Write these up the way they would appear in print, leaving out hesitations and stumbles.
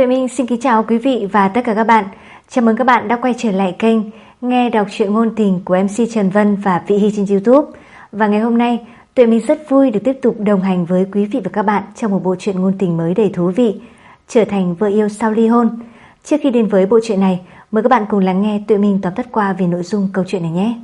Tuệ Minh xin kính chào quý vị và tất cả các bạn. Chào mừng các bạn đã quay trở lại kênh Nghe đọc truyện ngôn tình của MC Trần Vân và Vị Hy trên YouTube. Và ngày hôm nay, Tuệ Minh rất vui được tiếp tục đồng hành với quý vị và các bạn trong một bộ truyện ngôn tình mới đầy thú vị, Trở thành vợ yêu sau ly hôn. Trước khi đến với bộ truyện này, mời các bạn cùng lắng nghe Tuệ Minh tóm tắt qua về nội dung câu chuyện này nhé.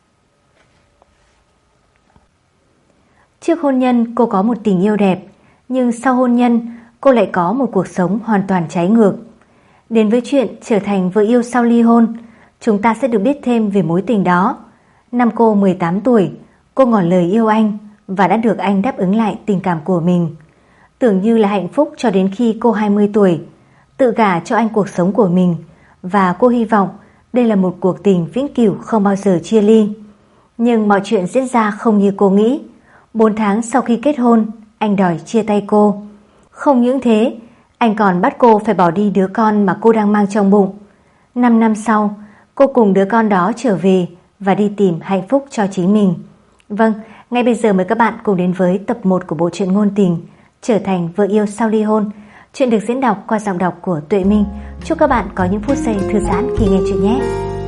Trước hôn nhân cô có một tình yêu đẹp, nhưng sau hôn nhân cô lại có một cuộc sống hoàn toàn trái ngược. Đến với chuyện Trở thành vợ yêu sau ly hôn, chúng ta sẽ được biết thêm về mối tình đó. Năm cô 18 tuổi, cô ngỏ lời yêu anh và đã được anh đáp ứng lại tình cảm của mình. Tưởng như là hạnh phúc cho đến khi cô 20 tuổi, tự gả cho anh cuộc sống của mình, và cô hy vọng đây là một cuộc tình vĩnh cửu không bao giờ chia ly. Nhưng mọi chuyện diễn ra không như cô nghĩ. 4 tháng sau khi kết hôn, anh đòi chia tay cô. Không những thế, anh còn bắt cô phải bỏ đi đứa con mà cô đang mang trong bụng. 5 năm sau, cô cùng đứa con đó trở về và đi tìm hạnh phúc cho chính mình. Vâng, ngay bây giờ mời các bạn cùng đến với tập 1 của bộ truyện ngôn tình Trở thành vợ yêu sau ly hôn. Chuyện được diễn đọc qua giọng đọc của Tuệ Minh. Chúc các bạn có những phút giây thư giãn khi nghe chuyện nhé.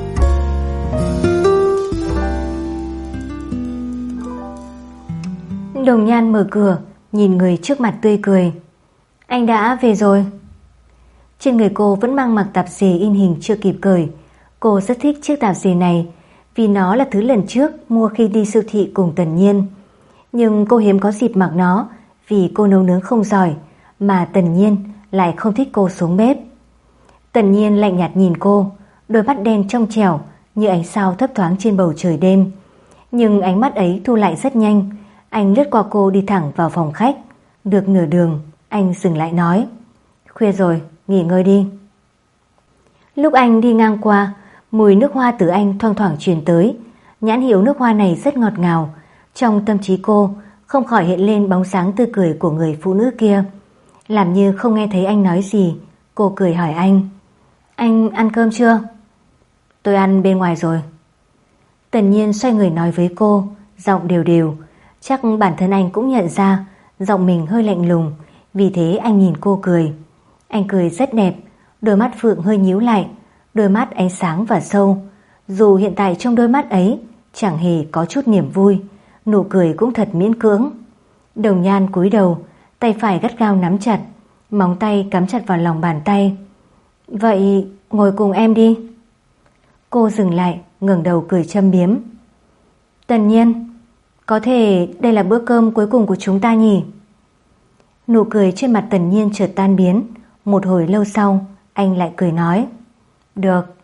Đồng Nhan mở cửa, nhìn người trước mặt tươi cười. Anh đã về rồi. Trên người cô vẫn mang mặc tạp dề in hình chưa kịp cởi. Cô rất thích chiếc tạp dề này vì nó là thứ lần trước mua khi đi siêu thị cùng Tần Nhiên. Nhưng cô hiếm có dịp mặc nó vì cô nấu nướng không giỏi, mà Tần Nhiên lại không thích cô xuống bếp. Tần Nhiên lạnh nhạt nhìn cô, đôi mắt đen trong trẻo như ánh sao thấp thoáng trên bầu trời đêm. Nhưng ánh mắt ấy thu lại rất nhanh. Anh lướt qua cô đi thẳng vào phòng khách. Được nửa đường, anh dừng lại nói: Khuya rồi, nghỉ ngơi đi. Lúc anh đi ngang qua, mùi nước hoa từ anh thoang thoảng truyền tới. Nhãn hiệu nước hoa này rất ngọt ngào. Trong tâm trí cô không khỏi hiện lên bóng dáng tươi cười của người phụ nữ kia. Làm như không nghe thấy anh nói gì, cô cười hỏi anh: Anh ăn cơm chưa? Tôi ăn bên ngoài rồi. Tần Nhiên xoay người nói với cô, giọng đều đều. Chắc bản thân anh cũng nhận ra giọng mình hơi lạnh lùng, vì thế anh nhìn cô cười. Anh cười rất đẹp, đôi mắt phượng hơi nhíu lại, đôi mắt ánh sáng và sâu. Dù hiện tại trong đôi mắt ấy chẳng hề có chút niềm vui, nụ cười cũng thật miễn cưỡng. Đồng Nhan cúi đầu, tay phải gắt gao nắm chặt, móng tay cắm chặt vào lòng bàn tay. Vậy ngồi cùng em đi. Cô dừng lại, ngẩng đầu cười châm biếm. Tần Nhiên, có thể đây là bữa cơm cuối cùng của chúng ta nhỉ? Nụ cười trên mặt Tần Nhiên chợt tan biến. Một hồi lâu sau, anh lại cười nói: Được.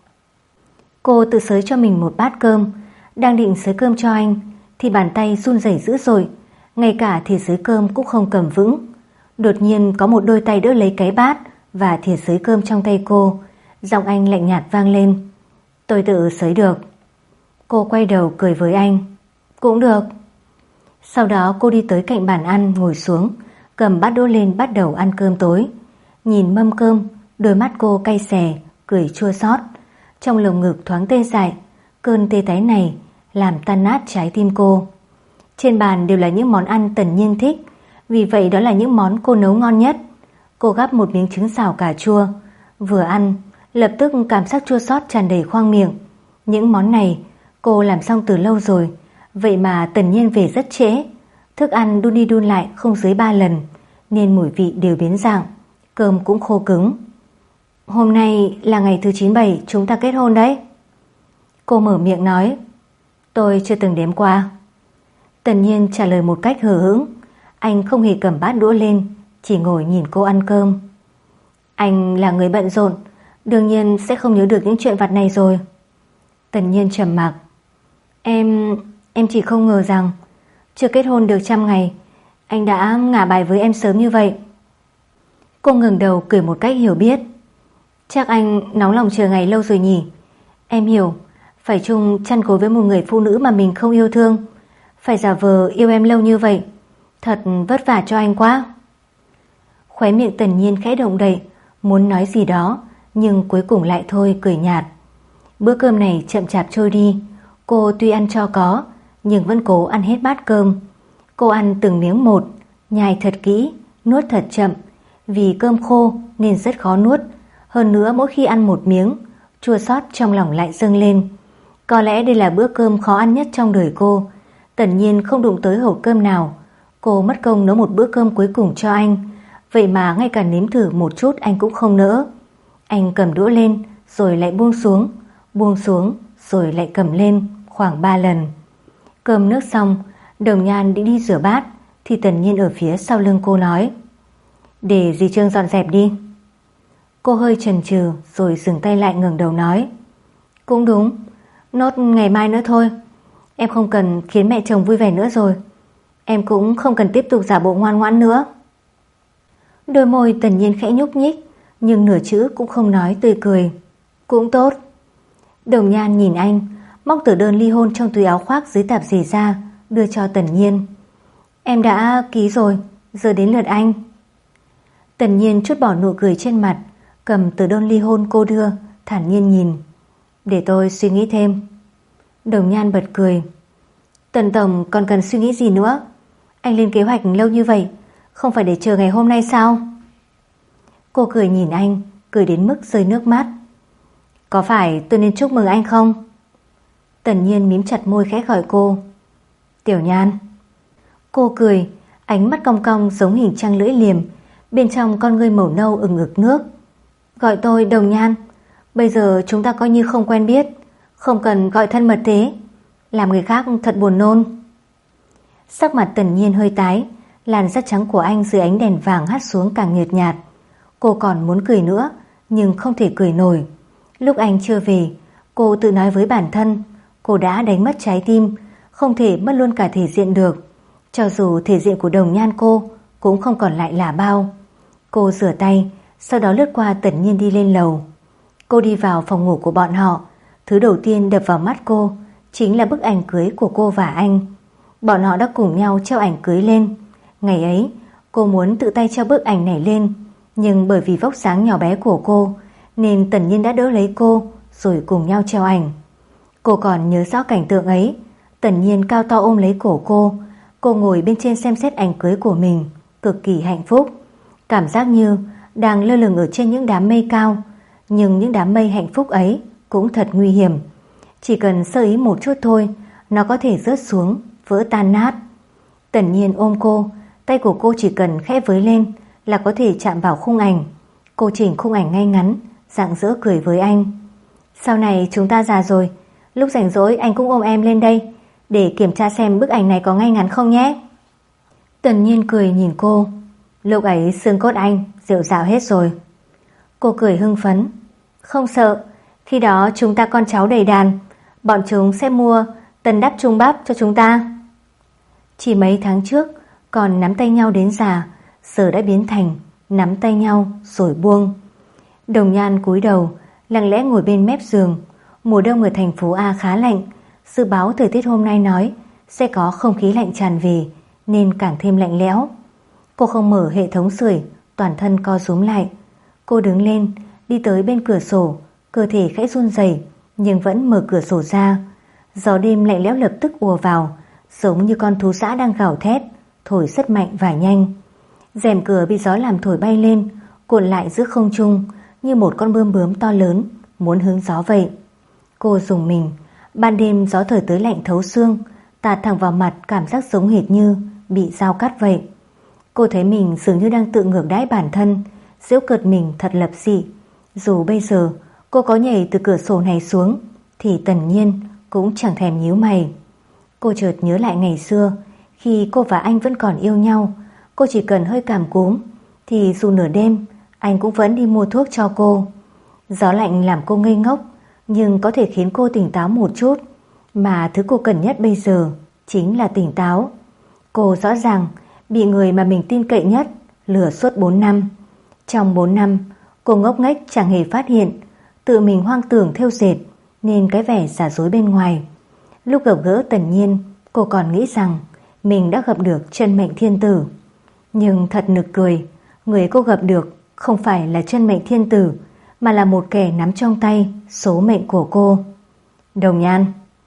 Cô tự xới cho mình một bát cơm. Đang định xới cơm cho anh thì bàn tay run rẩy dữ dội, ngay cả thìa xới cơm cũng không cầm vững. Đột nhiên có một đôi tay đỡ lấy cái bát và thìa xới cơm trong tay cô. Giọng anh lạnh nhạt vang lên: Tôi tự xới được. Cô quay đầu cười với anh: Cũng được. Sau đó cô đi tới cạnh bàn ăn ngồi xuống, cầm bát đũa lên bắt đầu ăn cơm tối. Nhìn mâm cơm, đôi mắt cô cay xè, cười chua xót. Trong lồng ngực thoáng tê dại. Cơn tê tái này làm tan nát trái tim cô. Trên bàn đều là những món ăn Tần Nhiên thích, vì vậy đó là những món cô nấu ngon nhất. Cô gắp một miếng trứng xào cà chua, vừa ăn lập tức cảm giác chua xót tràn đầy khoang miệng. Những món này cô làm xong từ lâu rồi, vậy mà Tần Nhiên về rất trễ. Thức ăn đun đi đun lại không dưới 3 lần, nên mùi vị đều biến dạng, cơm cũng khô cứng. Hôm nay là ngày thứ 97 chúng ta kết hôn đấy. Cô mở miệng nói: Tôi chưa từng đếm qua. Tần Nhiên trả lời một cách hờ hững. Anh không hề cầm bát đũa lên, chỉ ngồi nhìn cô ăn cơm. Anh là người bận rộn, đương nhiên sẽ không nhớ được những chuyện vặt này rồi. Tần Nhiên trầm mặc. Em chỉ không ngờ rằng chưa kết hôn được 100 ngày anh đã ngả bài với em sớm như vậy. Cô ngẩng đầu cười một cách hiểu biết. Chắc anh nóng lòng chờ ngày lâu rồi nhỉ. Em hiểu, phải chung chăn gối với một người phụ nữ mà mình không yêu thương, phải giả vờ yêu em lâu như vậy, thật vất vả cho anh quá. Khóe miệng Tần Nhiên khẽ động đậy, muốn nói gì đó, nhưng cuối cùng lại thôi, cười nhạt. Bữa cơm này chậm chạp trôi đi. Cô tuy ăn cho có, nhưng vẫn cố ăn hết bát cơm. Cô ăn từng miếng một, nhai thật kỹ, nuốt thật chậm, Vì cơm khô nên rất khó nuốt, hơn nữa mỗi khi ăn một miếng, chua xót trong lòng lại dâng lên. Có lẽ đây là bữa cơm khó ăn nhất trong đời cô. Tần Nhiên không đụng tới hộp cơm nào. Cô mất công nấu một bữa cơm cuối cùng cho anh, vậy mà ngay cả nếm thử một chút anh cũng không nỡ. Anh cầm đũa lên rồi lại buông xuống rồi lại cầm lên khoảng 3 lần. Cơm nước xong, Đồng Nhan định đi rửa bát thì Tần Nhiên ở phía sau lưng cô nói: "Để dì Trương dọn dẹp đi." Cô hơi chần chừ rồi dừng tay lại, ngẩng đầu nói: "Cũng đúng, nốt ngày mai nữa thôi. Em không cần khiến mẹ chồng vui vẻ nữa rồi. Em cũng không cần tiếp tục giả bộ ngoan ngoãn nữa." Đôi môi Tần Nhiên khẽ nhúc nhích, nhưng nửa chữ cũng không nói, tươi cười: "Cũng tốt." Đồng Nhan nhìn anh, móc tờ đơn ly hôn trong túi áo khoác dưới tạp dề ra, đưa cho Tần Nhiên. "Em đã ký rồi, giờ đến lượt anh." Tần Nhiên trút bỏ nụ cười trên mặt, cầm tờ đơn ly hôn cô đưa, thản nhiên nhìn: "Để tôi suy nghĩ thêm." Đồng Nhan bật cười: "Tần tổng còn cần suy nghĩ gì nữa? Anh lên kế hoạch lâu như vậy, không phải để chờ ngày hôm nay sao?" Cô cười nhìn anh, cười đến mức rơi nước mắt. "Có phải tôi nên chúc mừng anh không?" Tần Nhiên mím chặt môi khẽ gọi cô: "Tiểu Nhan." Cô cười, ánh mắt cong cong giống hình trăng lưỡi liềm, bên trong con ngươi màu nâu ửng ực nước. "Gọi tôi Đồng Nhan. Bây giờ chúng ta coi như không quen biết, không cần gọi thân mật thế, làm người khác thật buồn nôn." Sắc mặt Tần Nhiên hơi tái, làn da trắng của anh dưới ánh đèn vàng hắt xuống càng nhợt nhạt. Cô còn muốn cười nữa, nhưng không thể cười nổi. Lúc anh chưa về, cô tự nói với bản thân cô đã đánh mất trái tim, không thể mất luôn cả thể diện được. Cho dù thể diện của Đồng Nhan cô cũng không còn lại là bao. Cô rửa tay, sau đó lướt qua Tần Nhiên đi lên lầu. Cô đi vào phòng ngủ của bọn họ. Thứ đầu tiên đập vào mắt cô chính là bức ảnh cưới của cô và anh. Bọn họ đã cùng nhau treo ảnh cưới lên. Ngày ấy cô muốn tự tay treo bức ảnh này lên, nhưng bởi vì vóc dáng nhỏ bé của cô nên Tần Nhiên đã đỡ lấy cô rồi cùng nhau treo ảnh. Cô còn nhớ rõ cảnh tượng ấy. Tần Nhiên cao to ôm lấy cổ cô ngồi bên trên xem xét ảnh cưới của mình, cực kỳ hạnh phúc. Cảm giác như đang lơ lửng ở trên những đám mây cao. Nhưng những đám mây hạnh phúc ấy cũng thật nguy hiểm. Chỉ cần sơ ý một chút thôi, nó có thể rớt xuống, vỡ tan nát. Tần Nhiên ôm cô, tay của cô chỉ cần khẽ với lên là có thể chạm vào khung ảnh. Cô chỉnh khung ảnh ngay ngắn, rạng rỡ cười với anh: "Sau này chúng ta già rồi, lúc rảnh rỗi anh cũng ôm em lên đây, để kiểm tra xem bức ảnh này có ngay ngắn không nhé." Tần Nhiên cười nhìn cô: "Lúc ấy xương cốt anh rệu rạo hết rồi." Cô cười hưng phấn: "Không sợ, khi đó chúng ta con cháu đầy đàn, bọn chúng sẽ mua tân đắp trung bắp cho chúng ta." Chỉ mấy tháng trước còn nắm tay nhau đến già, giờ đã biến thành nắm tay nhau rồi buông. Đồng Nhan cúi đầu, lặng lẽ ngồi bên mép giường. Mùa đông ở thành phố A khá lạnh, dự báo thời tiết hôm nay nói sẽ có không khí lạnh tràn về nên càng thêm lạnh lẽo. Cô không mở hệ thống sưởi, toàn thân co rúm lại. Cô đứng lên, đi tới bên cửa sổ, cơ thể khẽ run rẩy nhưng vẫn mở cửa sổ ra. Gió đêm lạnh lẽo lập tức ùa vào, giống như con thú dã đang gào thét, thổi rất mạnh và nhanh. Rèm cửa bị gió làm thổi bay lên, cuộn lại giữa không trung như một con bươm bướm to lớn muốn hướng gió vậy. Cô rùng mình, ban đêm gió thổi tới lạnh thấu xương, tạt thẳng vào mặt, cảm giác giống hệt như bị dao cắt vậy. Cô thấy mình dường như đang tự ngược đãi bản thân, giễu cợt mình thật lập dị. Dù bây giờ cô có nhảy từ cửa sổ này xuống thì Tần Nhiên cũng chẳng thèm nhíu mày. Cô chợt nhớ lại ngày xưa, khi cô và anh vẫn còn yêu nhau. Cô chỉ cần hơi cảm cúm thì dù nửa đêm anh cũng vẫn đi mua thuốc cho cô. Gió lạnh làm cô ngây ngốc, nhưng có thể khiến cô tỉnh táo một chút. Mà thứ cô cần nhất bây giờ chính là tỉnh táo. Cô rõ ràng bị người mà mình tin cậy nhất lừa suốt 4 năm. Trong 4 năm cô ngốc nghếch chẳng hề phát hiện, tự mình hoang tưởng thêu dệt nên cái vẻ giả dối bên ngoài. Lúc gặp gỡ Tần Nhiên, cô còn nghĩ rằng mình đã gặp được chân mệnh thiên tử. Nhưng thật nực cười, người cô gặp được không phải là chân mệnh thiên tử, mà là một kẻ nắm trong tay số mệnh của cô. "Đồng Nhan."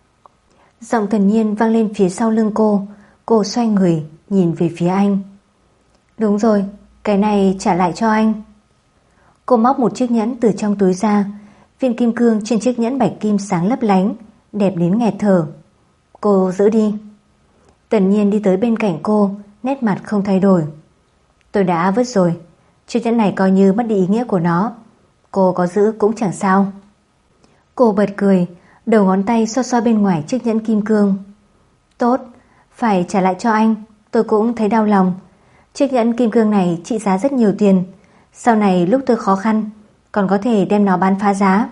Giọng Tần Nhiên vang lên phía sau lưng cô. Cô xoay người nhìn về phía anh. "Đúng rồi, Cái này trả lại cho anh. Cô móc một chiếc nhẫn từ trong túi ra. Viên kim cương trên chiếc nhẫn bạch kim sáng lấp lánh, đẹp đến nghẹt thở. Cô giữ đi. Tần Nhiên đi tới bên cạnh cô, nét mặt không thay đổi. Tôi đã vứt rồi. Chiếc nhẫn này coi như mất đi ý nghĩa của nó. Cô có giữ cũng chẳng sao. Cô bật cười, đầu ngón tay xoa xoa bên ngoài chiếc nhẫn kim cương. Tốt, phải trả lại cho anh. Tôi cũng thấy đau lòng. Chiếc nhẫn kim cương này trị giá rất nhiều tiền. Sau này lúc tôi khó khăn còn có thể đem nó bán phá giá.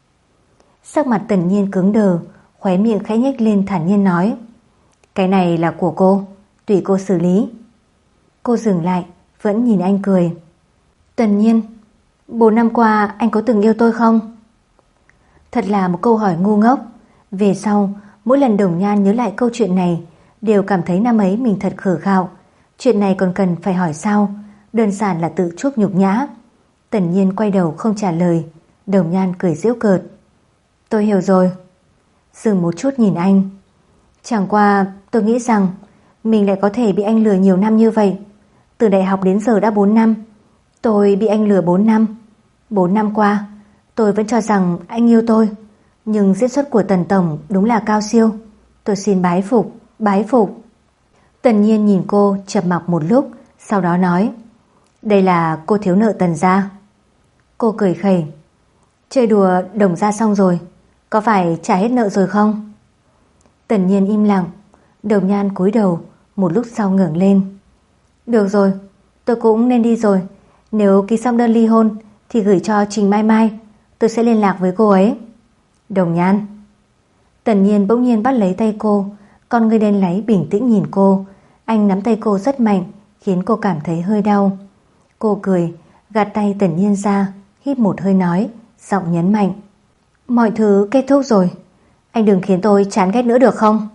Sắc mặt Tần Nhiên cứng đờ, khóe miệng khẽ nhếch lên thản nhiên nói: Cái này là của cô, tùy cô xử lý. Cô dừng lại, vẫn nhìn anh cười. Tần Nhiên, 4 năm qua anh có từng yêu tôi không? Thật là một câu hỏi ngu ngốc. Về sau, mỗi lần Đồng Nhan nhớ lại câu chuyện này, đều cảm thấy năm ấy mình thật khờ khạo. Chuyện này còn cần phải hỏi sao? Đơn giản là tự chuốc nhục nhã. Tần Nhiên quay đầu không trả lời. Đồng Nhan cười giễu cợt. Tôi hiểu rồi. Dừng một chút nhìn anh. Chẳng qua tôi nghĩ rằng mình lại có thể bị anh lừa nhiều năm như vậy. Từ đại học đến giờ đã 4 năm. Tôi bị anh lừa 4 năm. 4 năm qua tôi vẫn cho rằng anh yêu tôi. Nhưng diễn xuất của Tần Tổng đúng là cao siêu. Tôi xin bái phục, bái phục. Tần Nhiên nhìn cô chập mặc một lúc, sau đó nói: Đây là cô thiếu nợ Tần gia. Cô cười khẩy. Chơi đùa Đồng gia xong rồi, có phải trả hết nợ rồi không? Tần Nhiên im lặng. Đồng Nhan cúi đầu, một lúc sau ngẩng lên. Được rồi, tôi cũng nên đi rồi. Nếu ký xong đơn ly hôn thì gửi cho Trình Mai Mai. Tôi sẽ liên lạc với cô ấy. Đồng Nhan. Tần Nhiên bỗng nhiên bắt lấy tay cô, con ngươi đen láy bình tĩnh nhìn cô. Anh nắm tay cô rất mạnh, khiến cô cảm thấy hơi đau. Cô cười, gạt tay Tần Nhiên ra, hít một hơi nói, giọng nhấn mạnh: Mọi thứ kết thúc rồi. Anh đừng khiến tôi chán ghét nữa được không?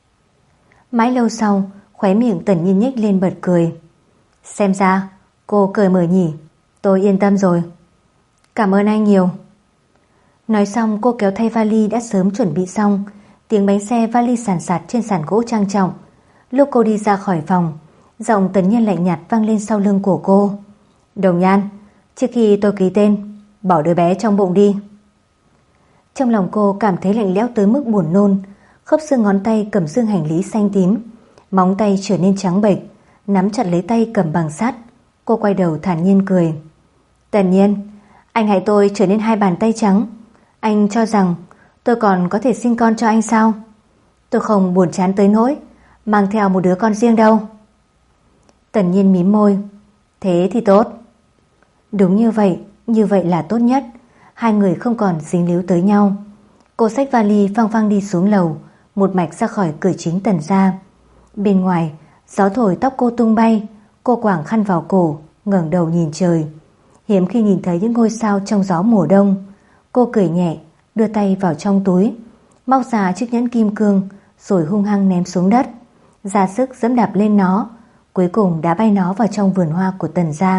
Mãi lâu sau, khóe miệng Tần Nhiên nhếch lên bật cười. Xem ra cô cười mở nhỉ. Tôi yên tâm rồi. Cảm ơn anh nhiều. Nói xong cô kéo thay vali đã sớm chuẩn bị xong. Tiếng bánh xe vali sàn sạt trên sàn gỗ trang trọng. Lúc cô đi ra khỏi phòng, giọng Tần Nhiên lạnh nhạt vang lên sau lưng của cô. Đồng Nhan, trước khi tôi ký tên, bỏ đứa bé trong bụng đi. Trong lòng cô cảm thấy lạnh lẽo tới mức buồn nôn. Khớp xương ngón tay cầm dương hành lý xanh tím, móng tay trở nên trắng bệch, nắm chặt lấy tay cầm bằng sắt. Cô quay đầu thản nhiên cười. Tần Nhiên, anh hại tôi trở nên 2 bàn tay trắng. Anh cho rằng tôi còn có thể sinh con cho anh sao? Tôi không buồn chán tới nỗi mang theo một đứa con riêng đâu. Tần Nhiên mím môi. Thế thì tốt. Đúng như vậy là tốt nhất. Hai người không còn dính líu tới nhau. Cô xách vali phăng phăng đi xuống lầu, một mạch ra khỏi cửa chính Tần gia. Bên ngoài, gió thổi tóc cô tung bay. Cô quàng khăn vào cổ, ngẩng đầu nhìn trời. Hiếm khi nhìn thấy những ngôi sao trong gió mùa đông. Cô cười nhẹ, đưa tay vào trong túi, móc ra chiếc nhẫn kim cương, rồi hung hăng ném xuống đất, ra sức giẫm đạp lên nó, cuối cùng đá bay nó vào trong vườn hoa của Tần gia.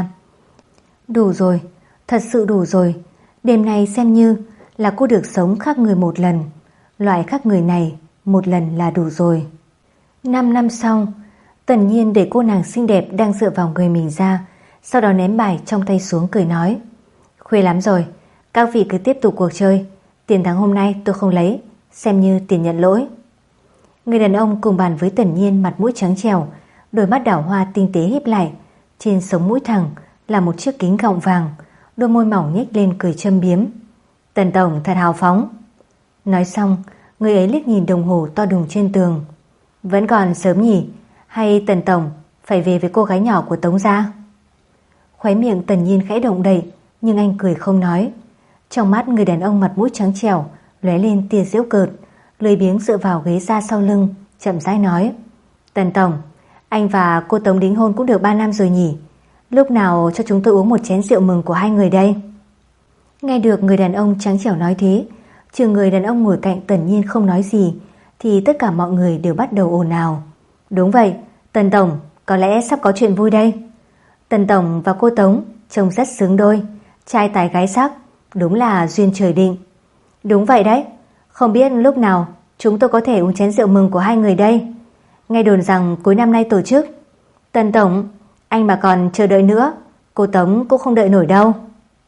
Đủ rồi, thật sự đủ rồi. Đêm nay xem như là cô được sống khác người một lần. Loại khác người này một lần là đủ rồi. 5 năm sau, Tần Nhiên để cô nàng xinh đẹp đang dựa vào người mình ra, sau đó ném bài trong tay xuống cười nói: Khuya lắm rồi, các vị cứ tiếp tục cuộc chơi. Tiền thắng hôm nay tôi không lấy, xem như tiền nhận lỗi. Người đàn ông cùng bàn với Tần Nhiên mặt mũi trắng trẻo, đôi mắt đảo hoa tinh tế híp lại, trên sống mũi thẳng là một chiếc kính gọng vàng, đôi môi mỏng nhếch lên cười châm biếm. Tần tổng thật hào phóng. Nói xong, người ấy liếc nhìn đồng hồ to đùng trên tường. Vẫn còn sớm nhỉ, hay Tần tổng phải về với cô gái nhỏ của Tống gia? Khóe miệng Tần Nhiên khẽ động đậy, nhưng anh cười không nói. Trong mắt người đàn ông mặt mũi trắng trẻo lóe lên tia giễu cợt, lười biếng dựa vào ghế ra sau lưng, chậm rãi nói: Tần tổng, anh và cô Tống đính hôn cũng được 3 năm rồi nhỉ? Lúc nào cho chúng tôi uống một chén rượu mừng của hai người đây? Nghe được người đàn ông trắng trẻo nói thế, trừ người đàn ông ngồi cạnh Tần Nhiên không nói gì, thì tất cả mọi người đều bắt đầu ồn ào. Đúng vậy, Tần tổng, có lẽ sắp có chuyện vui đây. Tần tổng và cô Tống trông rất xứng đôi, trai tài gái sắc, đúng là duyên trời định. Đúng vậy đấy, không biết lúc nào chúng tôi có thể uống chén rượu mừng của hai người đây. Nghe đồn rằng cuối năm nay tổ chức. Tần tổng, anh mà còn chờ đợi nữa Cô Tống cũng không đợi nổi đâu.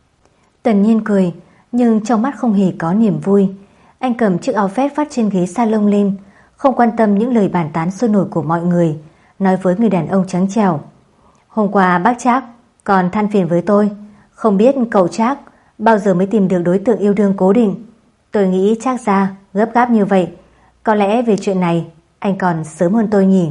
Tần Nhiên cười, nhưng trong mắt không hề có niềm vui. Anh cầm chiếc áo vest vắt trên ghế salon lên, không quan tâm những lời bàn tán sôi nổi của mọi người, nói với người đàn ông trắng trẻo. Hôm qua bác Trác còn than phiền với tôi, không biết cậu Trác bao giờ mới tìm được đối tượng yêu đương cố định. Tôi nghĩ Trác gia gấp gáp như vậy, có lẽ về chuyện này anh còn sớm hơn tôi nhỉ.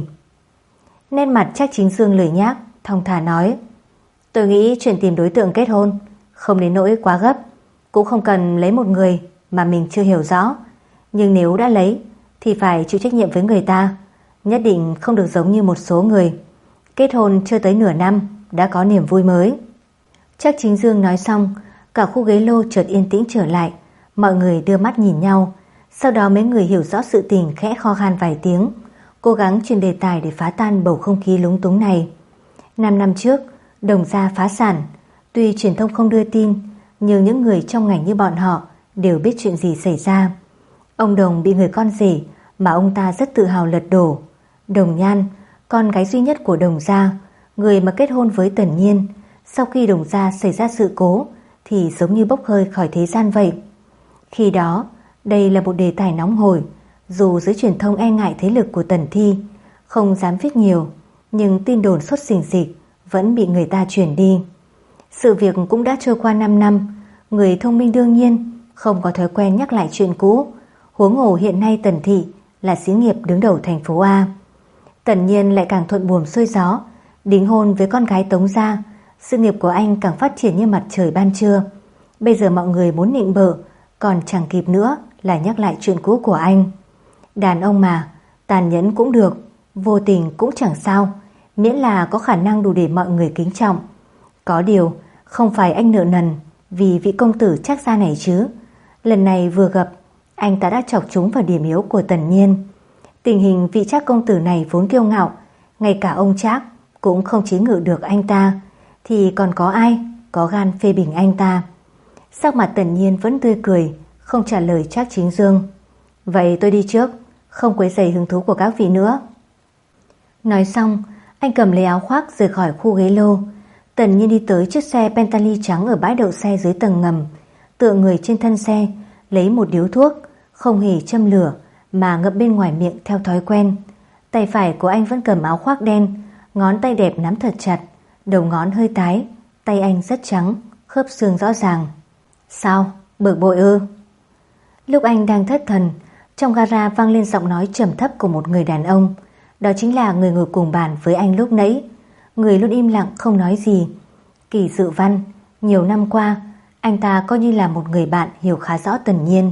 Nét mặt Trác Chính Dương lười nhác, thong thả nói: Tôi nghĩ chuyện tìm đối tượng kết hôn không đến nỗi quá gấp, cũng không cần lấy một người mà mình chưa hiểu rõ, nhưng nếu đã lấy thì phải chịu trách nhiệm với người ta, nhất định không được giống như một số người kết hôn chưa tới nửa năm đã có niềm vui mới. Trác Chính Dương nói xong, cả khu ghế lô chợt yên tĩnh trở lại, mọi người đưa mắt nhìn nhau. Sau đó mấy người hiểu rõ sự tình khẽ kho khan vài tiếng, cố gắng chuyển đề tài để phá tan bầu không khí lúng túng này. 5 năm trước, Đồng gia phá sản. Tuy truyền thông không đưa tin, nhưng những người trong ngành như bọn họ đều biết chuyện gì xảy ra. Ông Đồng bị người con rể mà ông ta rất tự hào lật đổ. Đồng Nhan, con gái duy nhất của Đồng gia, người mà kết hôn với Tần Nhiên, sau khi Đồng gia xảy ra sự cố thì giống như bốc hơi khỏi thế gian vậy. Khi đó, đây là một đề tài nóng hổi, dù giới truyền thông e ngại thế lực của Tần Thi, không dám viết nhiều, nhưng tin đồn sốt sình sịch vẫn bị người ta truyền đi. Sự việc cũng đã trôi qua 5 năm, người thông minh đương nhiên không có thói quen nhắc lại chuyện cũ, huống hồ hiện nay Tần thị là xí nghiệp đứng đầu thành phố A. Tần Nhiên lại càng thuận buồm xuôi gió, đính hôn với con gái Tống gia, sự nghiệp của anh càng phát triển như mặt trời ban trưa. Bây giờ mọi người muốn nịnh bợ, còn chẳng kịp nữa là nhắc lại chuyện cũ của anh. Đàn ông mà, tàn nhẫn cũng được, vô tình cũng chẳng sao, miễn là có khả năng đủ để mọi người kính trọng. Có điều, không phải anh nợ nần vì vị công tử Trác gia này chứ. Lần này vừa gặp, anh ta đã chọc trúng vào điểm yếu của Tần Nhiên. Tình hình vị Trác công tử này vốn kiêu ngạo, ngay cả ông Trác cũng không chế ngự được anh ta, thì còn có ai có gan phê bình anh ta. Sắc mặt Tần Nhiên vẫn tươi cười, không trả lời Trác Chính Dương. Vậy tôi đi trước, không quấy rầy hứng thú của các vị nữa. Nói xong, anh cầm lấy áo khoác rời khỏi khu ghế lô. Tần Nhiên đi tới chiếc xe Bentley trắng ở bãi đậu xe dưới tầng ngầm, tựa người trên thân xe, lấy một điếu thuốc, không hề châm lửa mà ngậm bên ngoài miệng theo thói quen. Tay phải của anh vẫn cầm áo khoác đen, ngón tay đẹp nắm thật chặt, đầu ngón hơi tái, tay anh rất trắng, khớp xương rõ ràng. Sao? Bực bội ư? Lúc anh đang thất thần, trong gara vang lên giọng nói trầm thấp của một người đàn ông. Đó chính là người ngồi cùng bàn với anh lúc nãy, người luôn im lặng không nói gì. Kỳ Dự Văn. Nhiều năm qua, anh ta coi như là một người bạn hiểu khá rõ Tần Nhiên.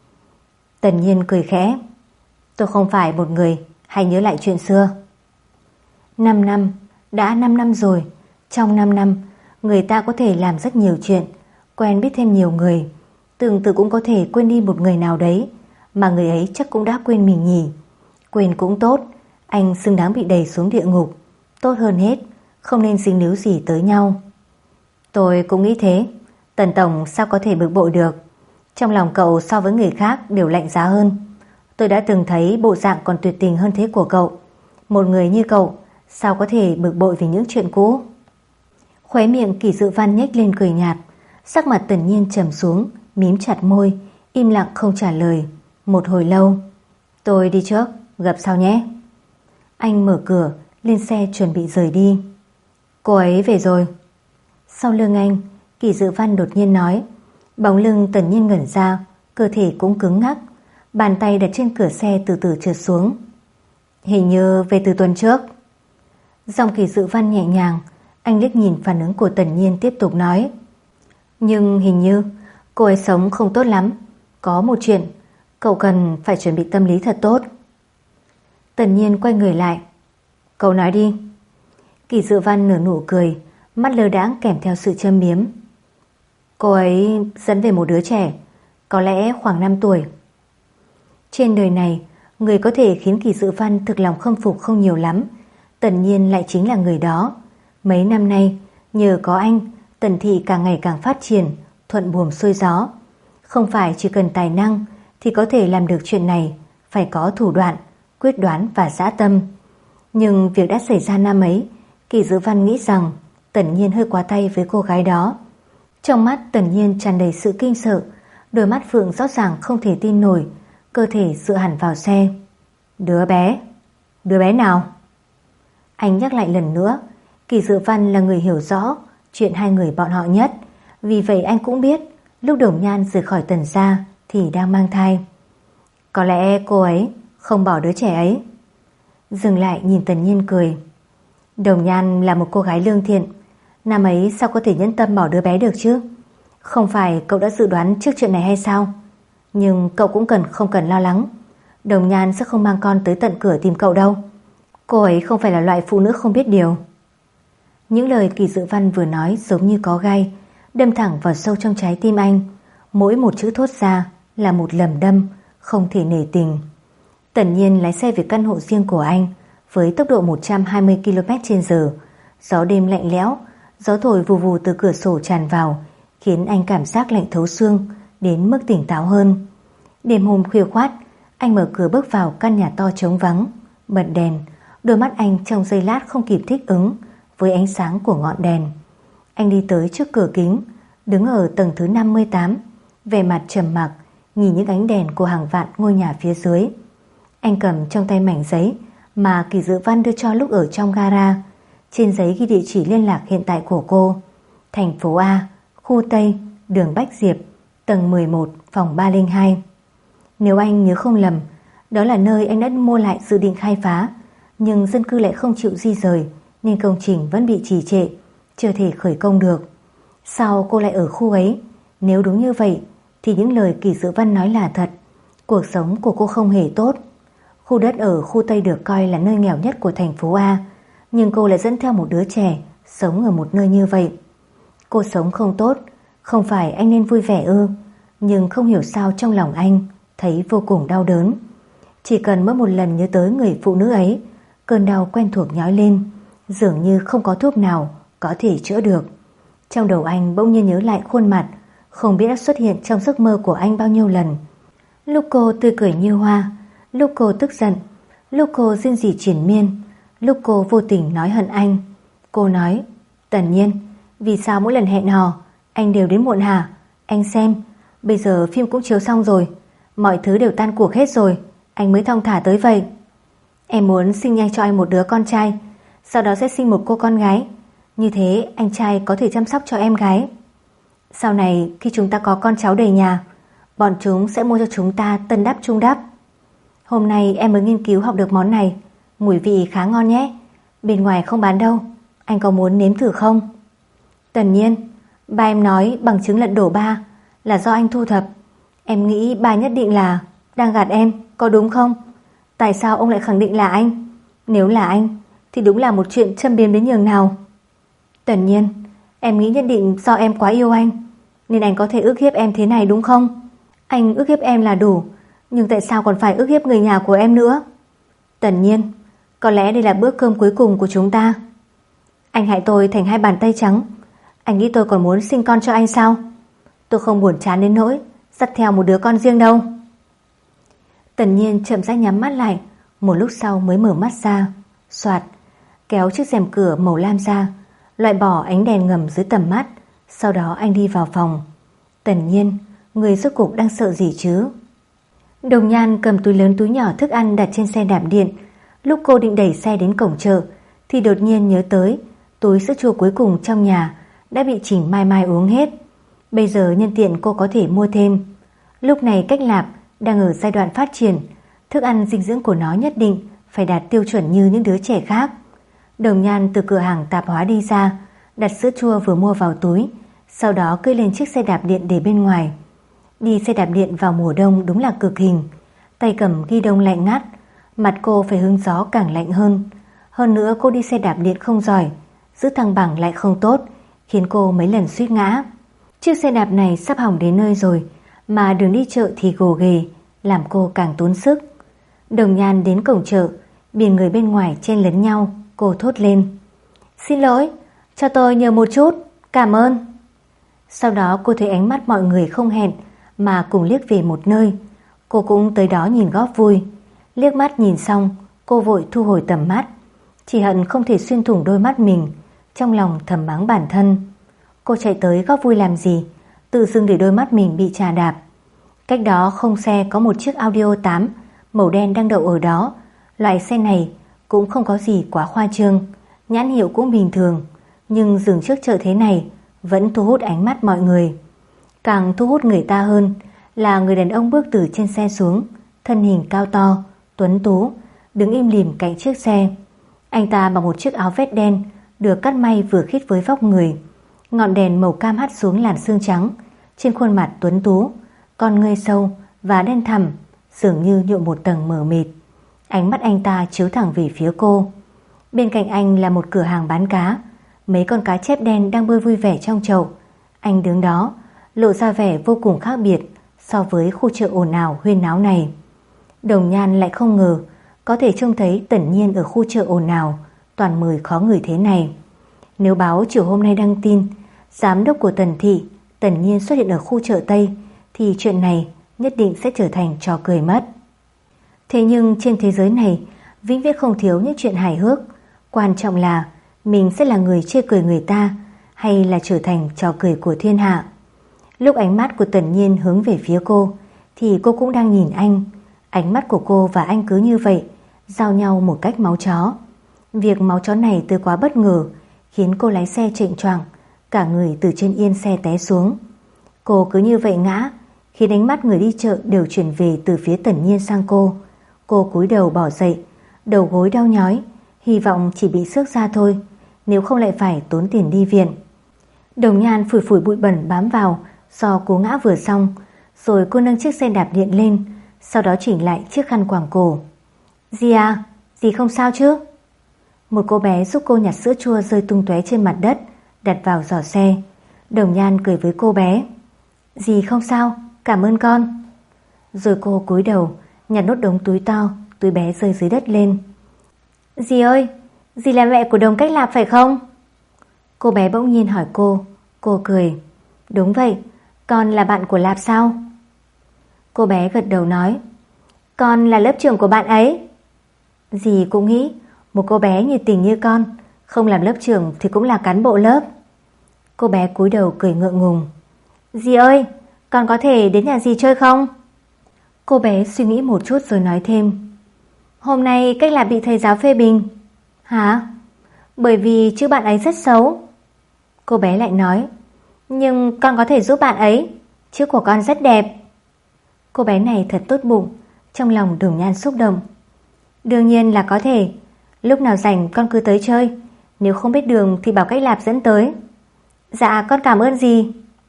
Tần Nhiên cười khẽ. Tôi không phải một người hay nhớ lại chuyện xưa. 5 năm, đã 5 năm rồi. Trong 5 năm, người ta có thể làm rất nhiều chuyện, quen biết thêm nhiều người, tương tự cũng có thể quên đi một người nào đấy, mà người ấy chắc cũng đã quên mình nhỉ. Quên cũng tốt, anh xứng đáng bị đẩy xuống địa ngục. Tốt hơn hết, không nên dính líu gì tới nhau. Tôi cũng nghĩ thế. Tần Tổng sao có thể bực bội được? Trong lòng cậu so với người khác đều lạnh giá hơn. Tôi đã từng thấy bộ dạng còn tuyệt tình hơn thế của cậu. Một người như cậu sao có thể bực bội vì những chuyện cũ? Khóe miệng Kỳ Dự Văn nhếch lên cười nhạt. Sắc mặt Tần Nhiên trầm xuống, mím chặt môi, im lặng không trả lời. Một hồi lâu. Tôi đi trước, gặp sau nhé. Anh mở cửa, lên xe chuẩn bị rời đi. Cô ấy về rồi. Sau lưng anh, Kỳ Dự Văn đột nhiên nói. Bóng lưng Tần Nhiên ngẩn ra, cơ thể cũng cứng ngắc, bàn tay đặt trên cửa xe từ từ trượt xuống. Hình như về từ tuần trước. Giọng Kỳ Dự Văn nhẹ nhàng. Anh liếc nhìn phản ứng của Tần Nhiên, tiếp tục nói. Nhưng hình như cô ấy sống không tốt lắm. Có một chuyện cậu cần phải chuẩn bị tâm lý thật tốt. Tần Nhiên quay người lại. Cậu nói đi. Kỳ Dự Văn nở nụ cười, mắt lơ đãng kèm theo sự châm biếm. Cô ấy dẫn về một đứa trẻ, có lẽ khoảng 5 tuổi. Trên đời này, người có thể khiến Kỳ Dự Văn thực lòng khâm phục không nhiều lắm. Tần Nhiên lại chính là người đó. Mấy năm nay, nhờ có anh, Tần thị càng ngày càng phát triển, thuận buồm xuôi gió. Không phải chỉ cần tài năng thì có thể làm được chuyện này, phải có thủ đoạn, quyết đoán và dã tâm. Nhưng việc đã xảy ra năm ấy, Kỳ Dự Văn nghĩ rằng Tần Nhiên hơi quá tay với cô gái đó. Trong mắt Tần Nhiên tràn đầy sự kinh sợ, đôi mắt Phượng rõ ràng không thể tin nổi, cơ thể dựa hẳn vào xe. Đứa bé nào? Anh nhắc lại lần nữa, Kỳ Dự Văn là người hiểu rõ chuyện hai người bọn họ nhất, vì vậy anh cũng biết lúc Đồng Nhan rời khỏi Tần gia thì đang mang thai. Có lẽ cô ấy không bỏ đứa trẻ ấy. Dừng lại nhìn Tần Nhiên cười. Đồng Nhan là một cô gái lương thiện, năm ấy sao có thể nhẫn tâm bỏ đứa bé được chứ? Không phải cậu đã dự đoán trước chuyện này hay sao? Nhưng cậu cũng không cần lo lắng, Đồng Nhan sẽ không mang con tới tận cửa tìm cậu đâu. Cô ấy không phải là loại phụ nữ không biết điều. Những lời Kỳ Dự Văn vừa nói giống như có gai, đâm thẳng vào sâu trong trái tim anh. Mỗi một chữ thốt ra là một lầm đâm, không thể nể tình. Tần Nhiên lái xe về căn hộ riêng của anh với tốc độ 120 km/h. Gió đêm lạnh lẽo, gió thổi vù vù từ cửa sổ tràn vào, khiến anh cảm giác lạnh thấu xương, đến mức tỉnh táo hơn. Đêm hôm khuya khoát, anh mở cửa bước vào căn nhà to trống vắng, bật đèn. Đôi mắt anh trong giây lát không kịp thích ứng với ánh sáng của ngọn đèn. Anh đi tới trước cửa kính, đứng ở tầng thứ 58, vẻ mặt trầm mặc, nhìn những ánh đèn của hàng vạn ngôi nhà phía dưới. Anh cầm trong tay mảnh giấy mà Kỳ Dự Văn đưa cho lúc ở trong gara. Trên giấy ghi địa chỉ liên lạc hiện tại của cô: thành phố A, khu Tây, đường Bách Diệp, tầng 11, phòng 302. Nếu anh nhớ không lầm, đó là nơi anh đã mua lại dự định khai phá, nhưng dân cư lại không chịu di rời nên công trình vẫn bị trì trệ, chưa thể khởi công được. Sao cô lại ở khu ấy? Nếu đúng như vậy thì những lời Kỳ Dự Văn nói là thật. Cuộc sống của cô không hề tốt. Khu đất ở khu Tây được coi là nơi nghèo nhất của thành phố A, nhưng cô lại dẫn theo một đứa trẻ sống ở một nơi như vậy. Cô sống không tốt, không phải anh nên vui vẻ ư? Nhưng không hiểu sao trong lòng anh thấy vô cùng đau đớn. Chỉ cần mỗi một lần nhớ tới người phụ nữ ấy, cơn đau quen thuộc nhói lên, dường như không có thuốc nào có thể chữa được. Trong đầu anh bỗng nhiên nhớ lại khuôn mặt không biết đã xuất hiện trong giấc mơ của anh bao nhiêu lần. Lúc cô tươi cười như hoa, lúc cô tức giận, lúc cô rên rỉ triền miên, lúc cô vô tình nói hận anh. Cô nói: Tần Nhiên, vì sao mỗi lần hẹn hò anh đều đến muộn hả? Anh xem, bây giờ phim cũng chiếu xong rồi, mọi thứ đều tan cuộc hết rồi, anh mới thong thả tới vậy. Em muốn sinh nhanh cho anh một đứa con trai, sau đó sẽ sinh một cô con gái. Như thế anh trai có thể chăm sóc cho em gái. Sau này khi chúng ta có con cháu đầy nhà, bọn chúng sẽ mua cho chúng ta tân đắp trung đắp. Hôm nay em mới nghiên cứu học được món này, mùi vị khá ngon nhé. Bên ngoài không bán đâu, anh có muốn nếm thử không? Tần Nhiên, ba em nói bằng chứng lật đổ ba là do anh thu thập. Em nghĩ ba nhất định là đang gạt em, có đúng không? Tại sao ông lại khẳng định là anh? Nếu là anh thì đúng là một chuyện châm biếm đến nhường nào. Tần Nhiên, em nghĩ nhất định do em quá yêu anh nên anh có thể ức hiếp em thế này đúng không? Anh ức hiếp em là đủ, nhưng tại sao còn phải ức hiếp người nhà của em nữa? Tần Nhiên, có lẽ đây là bữa cơm cuối cùng của chúng ta. Anh hại tôi thành hai bàn tay trắng. Anh nghĩ tôi còn muốn sinh con cho anh sao? Tôi không buồn chán đến nỗi dắt theo một đứa con riêng đâu. Tần Nhiên chậm rãi nhắm mắt lại, một lúc sau mới mở mắt ra. Soạt, kéo chiếc rèm cửa màu lam ra, loại bỏ ánh đèn ngầm dưới tầm mắt. Sau đó anh đi vào phòng. Tần Nhiên, người rốt cuộc đang sợ gì chứ? Đồng Nhan cầm túi lớn túi nhỏ thức ăn đặt trên xe đạp điện. Lúc cô định đẩy xe đến cổng chợ thì đột nhiên nhớ tới túi sữa chua cuối cùng trong nhà đã bị Trình Mai Mai uống hết. Bây giờ nhân tiện cô có thể mua thêm. Lúc này Cách Lạp đang ở giai đoạn phát triển, thức ăn dinh dưỡng của nó nhất định phải đạt tiêu chuẩn như những đứa trẻ khác. Đồng Nhan từ cửa hàng tạp hóa đi ra, đặt sữa chua vừa mua vào túi, sau đó cưỡi lên chiếc xe đạp điện để bên ngoài. Đi xe đạp điện vào mùa đông đúng là cực hình, tay cầm ghi đông lạnh ngắt, mặt cô phải hứng gió càng lạnh hơn. Hơn nữa cô đi xe đạp điện không giỏi, giữ thăng bằng lại không tốt, khiến cô mấy lần suýt ngã. Chiếc xe đạp này sắp hỏng đến nơi rồi, mà đường đi chợ thì gồ ghề, làm cô càng tốn sức. Đồng Nhan đến cổng chợ, biển người bên ngoài chen lấn nhau, cô thốt lên: Xin lỗi, cho tôi nhờ một chút, cảm ơn. Sau đó cô thấy ánh mắt mọi người không hẹn mà cùng liếc về một nơi. Cô cũng tới đó nhìn góp vui. Liếc mắt nhìn xong, cô vội thu hồi tầm mắt. Chỉ hận không thể xuyên thủng đôi mắt mình, trong lòng thầm mắng bản thân. Cô chạy tới góp vui làm gì, tự dưng để đôi mắt mình bị chà đạp. Cách đó không xe có một chiếc Audio 8 màu đen đang đậu ở đó. Loại xe này cũng không có gì quá khoa trương, nhãn hiệu cũng bình thường, nhưng dừng trước chợ thế này vẫn thu hút ánh mắt mọi người. Càng thu hút người ta hơn là người đàn ông bước từ trên xe xuống, thân hình cao to, tuấn tú, đứng im lìm cạnh chiếc xe. Anh ta mặc một chiếc áo vest đen được cắt may vừa khít với vóc người. Ngọn đèn màu cam hắt xuống làn xương trắng trên khuôn mặt tuấn tú, con ngươi sâu và đen thẳm, dường như nhuộm một tầng mờ mịt. Ánh mắt anh ta chiếu thẳng về phía cô. Bên cạnh anh là một cửa hàng bán cá, mấy con cá chép đen đang bơi vui vẻ trong chậu. Anh đứng đó, lộ ra vẻ vô cùng khác biệt so với khu chợ ồn ào huyên náo này. Đồng Nhan lại không ngờ có thể trông thấy Tần Nhiên ở khu chợ ồn ào, toàn mời khó người thế này. Nếu báo chiều hôm nay đăng tin giám đốc của Tần thị Tần Nhiên xuất hiện ở khu chợ Tây, thì chuyện này nhất định sẽ trở thành trò cười mất. Thế nhưng trên thế giới này vĩnh viễn không thiếu những chuyện hài hước. Quan trọng là mình sẽ là người chê cười người ta, hay là trở thành trò cười của thiên hạ. Lúc ánh mắt của Tần Nhiên hướng về phía cô, thì cô cũng đang nhìn anh. Ánh mắt của cô và anh cứ như vậy, giao nhau một cách máu chó. Việc máu chó này tới quá bất ngờ, khiến cô lái xe chệch choạng, cả người từ trên yên xe té xuống. Cô cứ như vậy ngã, khiến ánh mắt người đi chợ đều chuyển về từ phía Tần Nhiên sang cô. Cô cúi đầu bỏ dậy, đầu gối đau nhói, hy vọng chỉ bị xước da thôi, nếu không lại phải tốn tiền đi viện. Đồng Nhan phủi phủi bụi bẩn bám vào do cú ngã vừa xong, rồi cô nâng chiếc xe đạp điện lên, sau đó chỉnh lại chiếc khăn quàng cổ. Dì à, dì không sao chứ? Một cô bé giúp cô nhặt sữa chua rơi tung tóe trên mặt đất, đặt vào giỏ xe. Đồng Nhan cười với cô bé. Dì không sao, cảm ơn con. Rồi cô cúi đầu nhặt nốt đống túi to, túi bé rơi dưới đất lên. Dì ơi, dì là mẹ của Đồng Cách Lạp phải không? Cô bé bỗng nhiên hỏi cô. Cô cười. Đúng vậy, con là bạn của Lạp sao? Cô bé gật đầu nói. Con là lớp trưởng của bạn ấy. Dì cũng nghĩ một cô bé nhiệt tình như con, không làm lớp trưởng thì cũng là cán bộ lớp. Cô bé cúi đầu cười ngượng ngùng. Dì ơi, con có thể đến nhà dì chơi không? Cô bé suy nghĩ một chút rồi nói thêm. Hôm nay Cách Lạp bị thầy giáo phê bình. Hả? Bởi vì chữ bạn ấy rất xấu. Cô bé lại nói. Nhưng con có thể giúp bạn ấy, chữ của con rất đẹp. Cô bé này thật tốt bụng. Trong lòng Đồng Nhan xúc động. Đương nhiên là có thể. Lúc nào rảnh con cứ tới chơi, nếu không biết đường thì bảo Cách Lạp dẫn tới. Dạ con cảm ơn dì.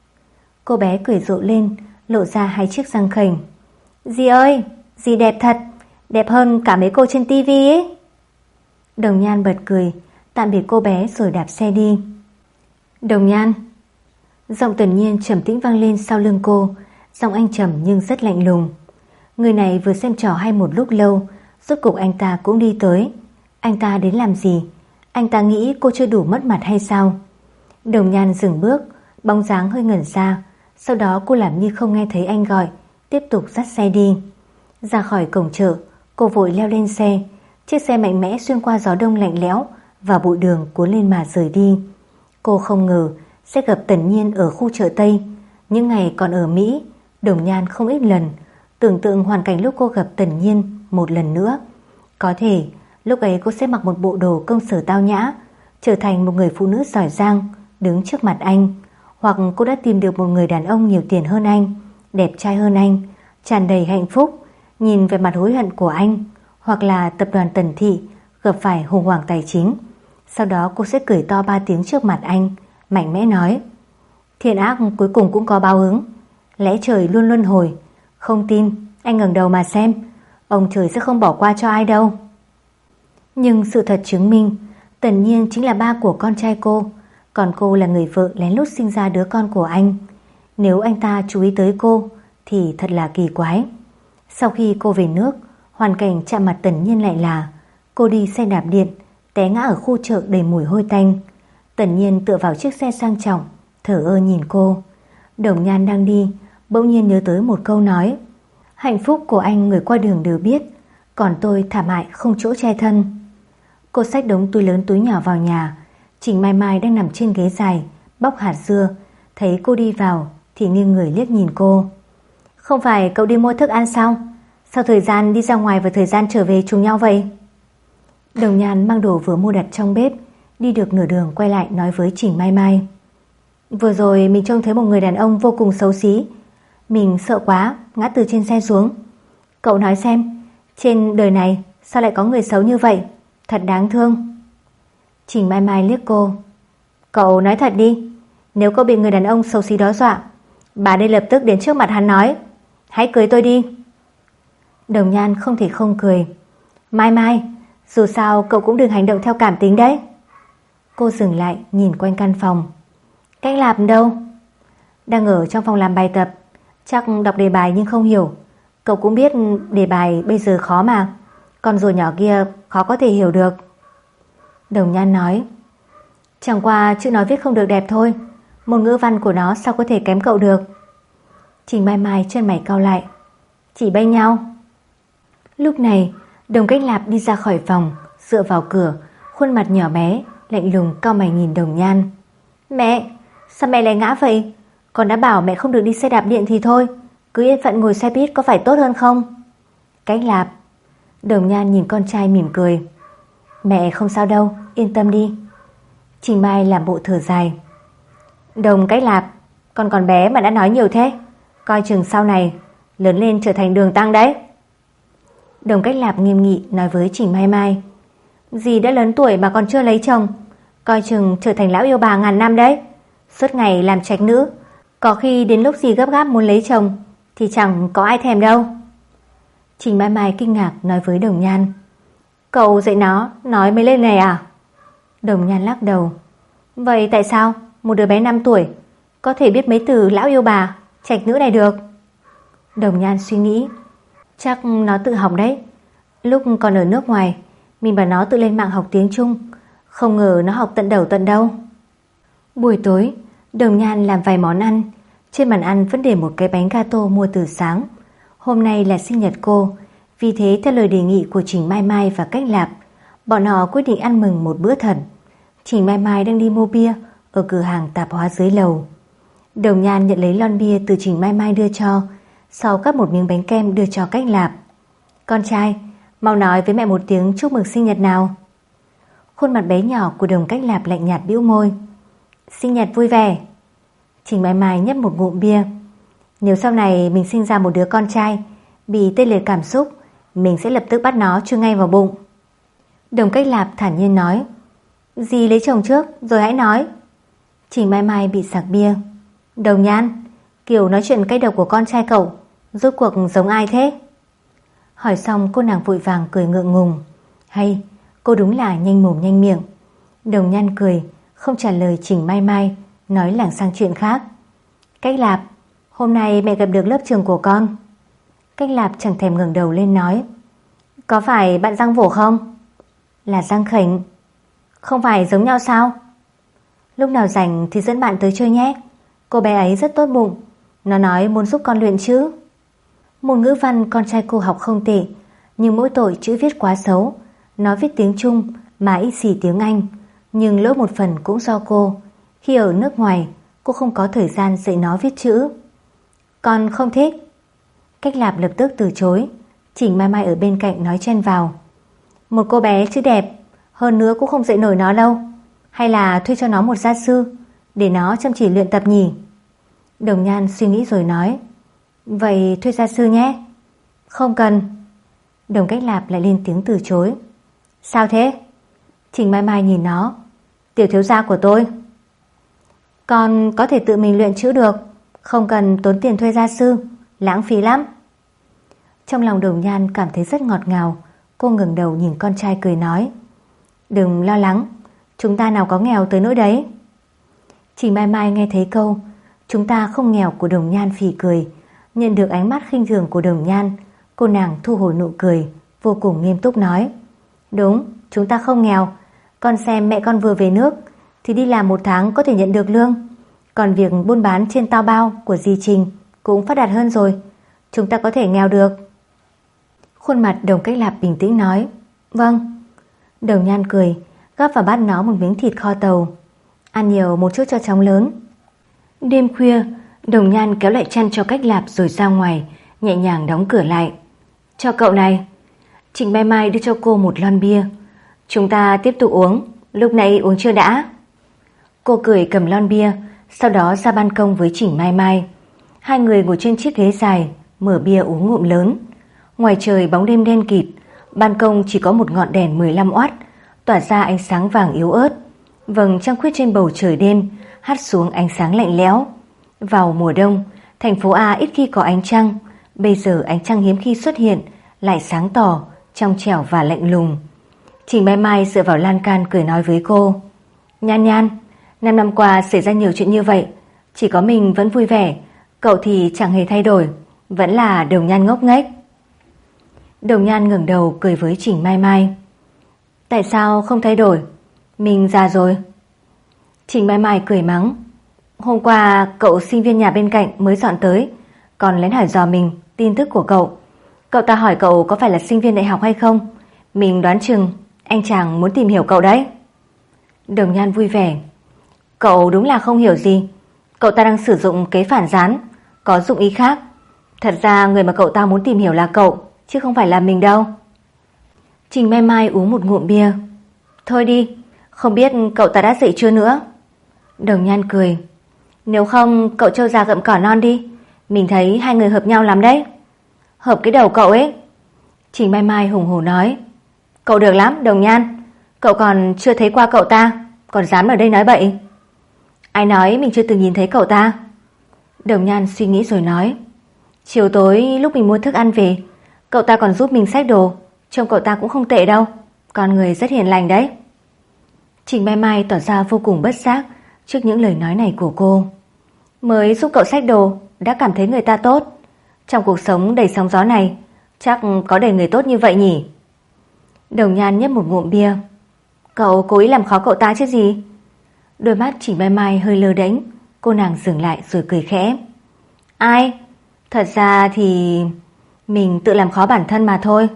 Cô bé cười rộ lên, lộ ra hai chiếc răng khểnh. Dì ơi, dì đẹp thật, đẹp hơn cả mấy cô trên tivi ấy. Đồng Nhan bật cười, tạm biệt cô bé rồi đạp xe đi. Đồng Nhan. Giọng Tần Nhiên trầm tĩnh vang lên sau lưng cô, giọng anh trầm nhưng rất lạnh lùng. Người này vừa xem trò hay một lúc lâu, rốt cục anh ta cũng đi tới. Anh ta đến làm gì? Anh ta nghĩ cô chưa đủ mất mặt hay sao? Đồng Nhan dừng bước, bóng dáng hơi ngẩn ra. Sau đó cô làm như không nghe thấy anh gọi, tiếp tục dắt xe đi. Ra khỏi cổng chợ, cô vội leo lên xe. Chiếc xe mạnh mẽ xuyên qua gió đông lạnh lẽo và bụi đường cuốn lên mà rời đi. Cô không ngờ sẽ gặp Tần Nhiên ở khu chợ Tây. Những ngày còn ở Mỹ, Đồng Nhan không ít lần tưởng tượng hoàn cảnh lúc cô gặp Tần Nhiên một lần nữa. Có thể lúc ấy cô sẽ mặc một bộ đồ công sở tao nhã, trở thành một người phụ nữ giỏi giang đứng trước mặt anh. Hoặc cô đã tìm được một người đàn ông nhiều tiền hơn anh, đẹp trai hơn anh, tràn đầy hạnh phúc, nhìn về mặt hối hận của anh. Hoặc là tập đoàn Tần thị gặp phải khủng hoảng tài chính. Sau đó cô sẽ cười to 3 tiếng trước mặt anh, mạnh mẽ nói. Thiện ác cuối cùng cũng có báo ứng, lẽ trời luôn luân hồi. Không tin, anh ngẩng đầu mà xem, ông trời sẽ không bỏ qua cho ai đâu. Nhưng sự thật chứng minh Tần Nhiên chính là ba của con trai cô, còn cô là người vợ lén lút sinh ra đứa con của anh. Nếu anh ta chú ý tới cô thì thật là kỳ quái. Sau khi cô về nước, hoàn cảnh chạm mặt Tần Nhiên lại là cô đi xe đạp điện, té ngã ở khu chợ đầy mùi hôi tanh. Tần Nhiên tựa vào chiếc xe sang trọng, thở ơ nhìn cô. Đồng Nhan đang đi, bỗng nhiên nhớ tới một câu nói. Hạnh phúc của anh người qua đường đều biết, còn tôi thảm hại không chỗ che thân. Cô xách đống túi lớn túi nhỏ vào nhà, Trình Mai Mai đang nằm trên ghế dài bóc hạt dưa, thấy cô đi vào thì nghiêng người liếc nhìn cô. Không phải cậu đi mua thức ăn sao? Sao thời gian đi ra ngoài và thời gian trở về trùng nhau vậy? Đồng Nhan mang đồ vừa mua đặt trong bếp, đi được nửa đường quay lại nói với Trình Mai Mai. Vừa rồi mình trông thấy một người đàn ông vô cùng xấu xí. Mình sợ quá, ngã từ trên xe xuống. Cậu nói xem, trên đời này sao lại có người xấu như vậy? Thật đáng thương. Trình Mai Mai liếc cô. Cậu nói thật đi, nếu cậu bị người đàn ông xấu xí đó dọa, bà đây lập tức đến trước mặt hắn nói, hãy cưới tôi đi. Đồng Nhan không thể không cười. Mai Mai, dù sao cậu cũng đừng hành động theo cảm tính đấy. Cô dừng lại nhìn quanh căn phòng. Cách Lạp đâu? Đang ở trong phòng làm bài tập, chắc đọc đề bài nhưng không hiểu. Cậu cũng biết đề bài bây giờ khó mà, con rùa nhỏ kia khó có thể hiểu được. Đồng Nhan nói. Chẳng qua chữ nói viết không được đẹp thôi, môn ngữ văn của nó sao có thể kém cậu được. Trình Mai Mai chân mày cau lại. Chỉ bay nhau. Lúc này Đồng Cách Lạp đi ra khỏi phòng, dựa vào cửa, khuôn mặt nhỏ bé lạnh lùng cau mày nhìn Đồng Nhan. Mẹ, sao mẹ lại ngã vậy? Con đã bảo mẹ không được đi xe đạp điện thì thôi, cứ yên phận ngồi xe buýt có phải tốt hơn không? Cách Lạp. Đồng Nhan nhìn con trai mỉm cười. Mẹ không sao đâu, yên tâm đi. Trình Mai làm bộ thở dài. Đồng Cách Lạp, con còn bé mà đã nói nhiều thế, coi chừng sau này lớn lên trở thành đường tăng đấy. Đồng Cách Lạp nghiêm nghị nói với Trình Mai Mai. Dì đã lớn tuổi mà còn chưa lấy chồng, coi chừng trở thành lão yêu bà ngàn năm đấy. Suốt ngày làm trạch nữ, có khi đến lúc dì gấp gáp muốn lấy chồng thì chẳng có ai thèm đâu. Trình Mai Mai kinh ngạc nói với Đồng Nhan. Cậu dạy nó nói mấy lời này à? Đồng Nhan lắc đầu. Vậy tại sao một đứa bé 5 tuổi có thể biết mấy từ lão yêu bà, trạch nữ này được? Đồng Nhan suy nghĩ. Chắc nó tự học đấy. Lúc còn ở nước ngoài, mình bảo nó tự lên mạng học tiếng Trung, không ngờ nó học tận đầu tận đâu. Buổi tối, Đồng Nhan làm vài món ăn. Trên bàn ăn vẫn để một cái bánh gato mua từ sáng. Hôm nay là sinh nhật cô, vì thế theo lời đề nghị của Trình Mai Mai và Cách Lạp, bọn họ quyết định ăn mừng một bữa thật. Trình Mai Mai đang đi mua bia ở cửa hàng tạp hóa dưới lầu. Đồng Nhan nhận lấy lon bia từ Trình Mai Mai đưa cho, sau cắt một miếng bánh kem đưa cho Cách Lạp. Con trai, mau nói với mẹ một tiếng chúc mừng sinh nhật nào. Khuôn mặt bé nhỏ của Đồng Cách Lạp lạnh nhạt bĩu môi. Sinh nhật vui vẻ. Trình Mai Mai nhấp một ngụm bia. Nếu sau này mình sinh ra một đứa con trai bị tê liệt cảm xúc, mình sẽ lập tức bắt nó chui ngay vào bụng. Đồng Cách Lạp thản nhiên nói. Dì lấy chồng trước rồi hãy nói. Trình Mai Mai bị sặc bia. Đồng Nhan, kiểu nói chuyện cay độc của con trai cậu rốt cuộc giống ai thế? Hỏi xong cô nàng vội vàng cười ngượng ngùng. Hay, cô đúng là nhanh mồm nhanh miệng. Đồng Nhan cười, không trả lời Trình Mai Mai, nói lảng sang chuyện khác. Cách Lạp, hôm nay mẹ gặp được lớp trường của con. Cách Lạp chẳng thèm ngẩng đầu lên nói. Có phải bạn Giang Vổ không? Là Giang Khỉnh. Không phải giống nhau sao? Lúc nào rảnh thì dẫn bạn tới chơi nhé. Cô bé ấy rất tốt bụng, nó nói muốn giúp con luyện chữ. Môn ngữ văn con trai cô học không tệ, nhưng mỗi tội chữ viết quá xấu. Nó viết tiếng Trung mà ít xì tiếng Anh, nhưng lỗi một phần cũng do cô. Khi ở nước ngoài, cô không có thời gian dạy nó viết chữ. Con không thích. Cách Lạp lập tức từ chối. Trình Mai Mai ở bên cạnh nói chen vào. Một cô bé chữ đẹp, hơn nữa cũng không dạy nổi nó đâu. Hay là thuê cho nó một gia sư để nó chăm chỉ luyện tập nhỉ? Đồng Nhan suy nghĩ rồi nói. Vậy thuê gia sư nhé. Không cần. Đồng Cách Lạp lại lên tiếng từ chối. Sao thế? Trình Mai Mai nhìn nó. Tiểu thiếu gia của tôi. Con có thể tự mình luyện chữ được, không cần tốn tiền thuê gia sư, lãng phí lắm. Trong lòng Đồng Nhan cảm thấy rất ngọt ngào. Cô ngẩng đầu nhìn con trai cười nói. Đừng lo lắng, chúng ta nào có nghèo tới nỗi đấy. Trình Mai Mai nghe thấy câu chúng ta không nghèo của Đồng Nhan phì cười. Nhận được ánh mắt khinh thường của Đồng Nhan, cô nàng thu hồi nụ cười, vô cùng nghiêm túc nói. Đúng, chúng ta không nghèo. Con xem mẹ con vừa về nước thì đi làm 1 tháng có thể nhận được lương. Còn việc buôn bán trên Taobao của dì Trình cũng phát đạt hơn rồi. Chúng ta có thể nghèo được. Khuôn mặt Đồng Cách Lạp bình tĩnh nói. Vâng. Đồng Nhan cười, gắp vào bát nó một miếng thịt kho tàu. Ăn nhiều một chút cho chóng lớn. Đêm khuya, Đồng Nhan kéo lại chăn cho Cách Lạp rồi ra ngoài, nhẹ nhàng đóng cửa lại. Cho cậu này. Trịnh Mai Mai đưa cho cô một lon bia. Chúng ta tiếp tục uống, lúc này uống chưa đã. Cô cười cầm lon bia, sau đó ra ban công với Trịnh Mai Mai. Hai người ngồi trên chiếc ghế dài, mở bia uống ngụm lớn. Ngoài trời bóng đêm đen kịt, ban công chỉ có một ngọn đèn 15W tỏa ra ánh sáng vàng yếu ớt. Vầng trăng khuyết trên bầu trời đêm hắt xuống ánh sáng lạnh lẽo. Vào mùa đông, thành phố A ít khi có ánh trăng. Bây giờ ánh trăng hiếm khi xuất hiện, lại sáng tỏ, trong trẻo và lạnh lùng. Trịnh Mai Mai dựa vào lan can cười nói với cô. Nhan Nhan, 5 năm qua xảy ra nhiều chuyện như vậy, chỉ có mình vẫn vui vẻ, cậu thì chẳng hề thay đổi, vẫn là Đồng Nhan ngốc nghếch. Đồng Nhan ngẩng đầu cười với Trịnh Mai Mai. Tại sao không thay đổi? Mình già rồi. Trịnh Mai Mai cười mắng. Hôm qua cậu sinh viên nhà bên cạnh mới dọn tới, còn lén hỏi dò mình tin tức của cậu. Cậu ta hỏi cậu có phải là sinh viên đại học hay không. Mình đoán chừng anh chàng muốn tìm hiểu cậu đấy. Đồng Nhan vui vẻ. Cậu đúng là không hiểu gì. Cậu ta đang sử dụng kế phản gián, có dụng ý khác. Thật ra người mà cậu ta muốn tìm hiểu là cậu, chứ không phải là mình đâu. Trình Mai Mai uống một ngụm bia. Thôi đi, không biết cậu ta đã dậy chưa nữa. Đồng Nhan cười. Nếu không cậu trâu già gặm cỏ non đi, mình thấy hai người hợp nhau lắm đấy. Hợp cái đầu cậu ấy. Trình Mai Mai hùng hổ nói. Cậu được lắm Đồng Nhan, cậu còn chưa thấy qua cậu ta, còn dám ở đây nói bậy. Ai nói mình chưa từng nhìn thấy cậu ta? Đồng Nhan suy nghĩ rồi nói. Chiều tối lúc mình mua thức ăn về, cậu ta còn giúp mình xách đồ. Trông cậu ta cũng không tệ đâu, con người rất hiền lành đấy. Trình Mai Mai tỏ ra vô cùng bất giác trước những lời nói này của cô. Mới giúp cậu xách đồ đã cảm thấy người ta tốt. Trong cuộc sống đầy sóng gió này, chắc có đầy người tốt như vậy nhỉ? Đồng Nhan nhấp một ngụm bia. Cậu cố ý làm khó cậu ta chứ gì? Đôi mắt Trình Mai Mai hơi lơ đễnh. Cô nàng dừng lại rồi cười khẽ. Ai? Thật ra thì mình tự làm khó bản thân mà thôi.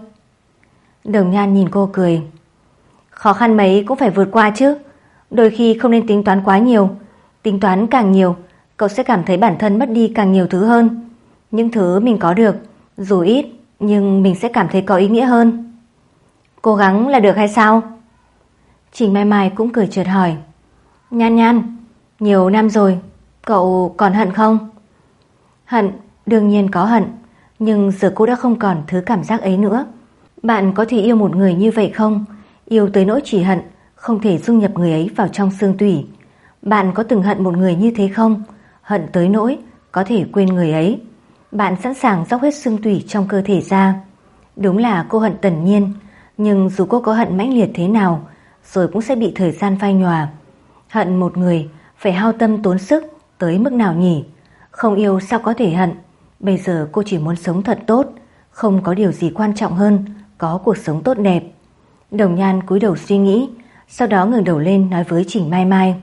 Đồng Nhan nhìn cô cười. Khó khăn mấy cũng phải vượt qua chứ. Đôi khi không nên tính toán quá nhiều. Tính toán càng nhiều, cậu sẽ cảm thấy bản thân mất đi càng nhiều thứ hơn. Những thứ mình có được, dù ít, nhưng mình sẽ cảm thấy có ý nghĩa hơn. Cố gắng là được hay sao? Trình Mai Mai cũng cười chợt hỏi. Nhan Nhan, nhiều năm rồi, cậu còn hận không? Hận, đương nhiên có hận, nhưng giờ cô đã không còn thứ cảm giác ấy nữa. Bạn có thể yêu một người như vậy không? Yêu tới nỗi chỉ hận, không thể dung nhập người ấy vào trong xương tủy. Bạn có từng hận một người như thế không? Hận tới nỗi có thể quên người ấy. Bạn sẵn sàng dốc hết xương tủy trong cơ thể ra. Đúng là cô hận Tần Nhiên, nhưng dù cô có hận mãnh liệt thế nào, rồi cũng sẽ bị thời gian phai nhòa. Hận một người phải hao tâm tốn sức tới mức nào nhỉ? Không yêu sao có thể hận. Bây giờ cô chỉ muốn sống thật tốt, không có điều gì quan trọng hơn có cuộc sống tốt đẹp. Đồng Nhan cúi đầu suy nghĩ, sau đó ngẩng đầu lên nói với Trình Mai Mai.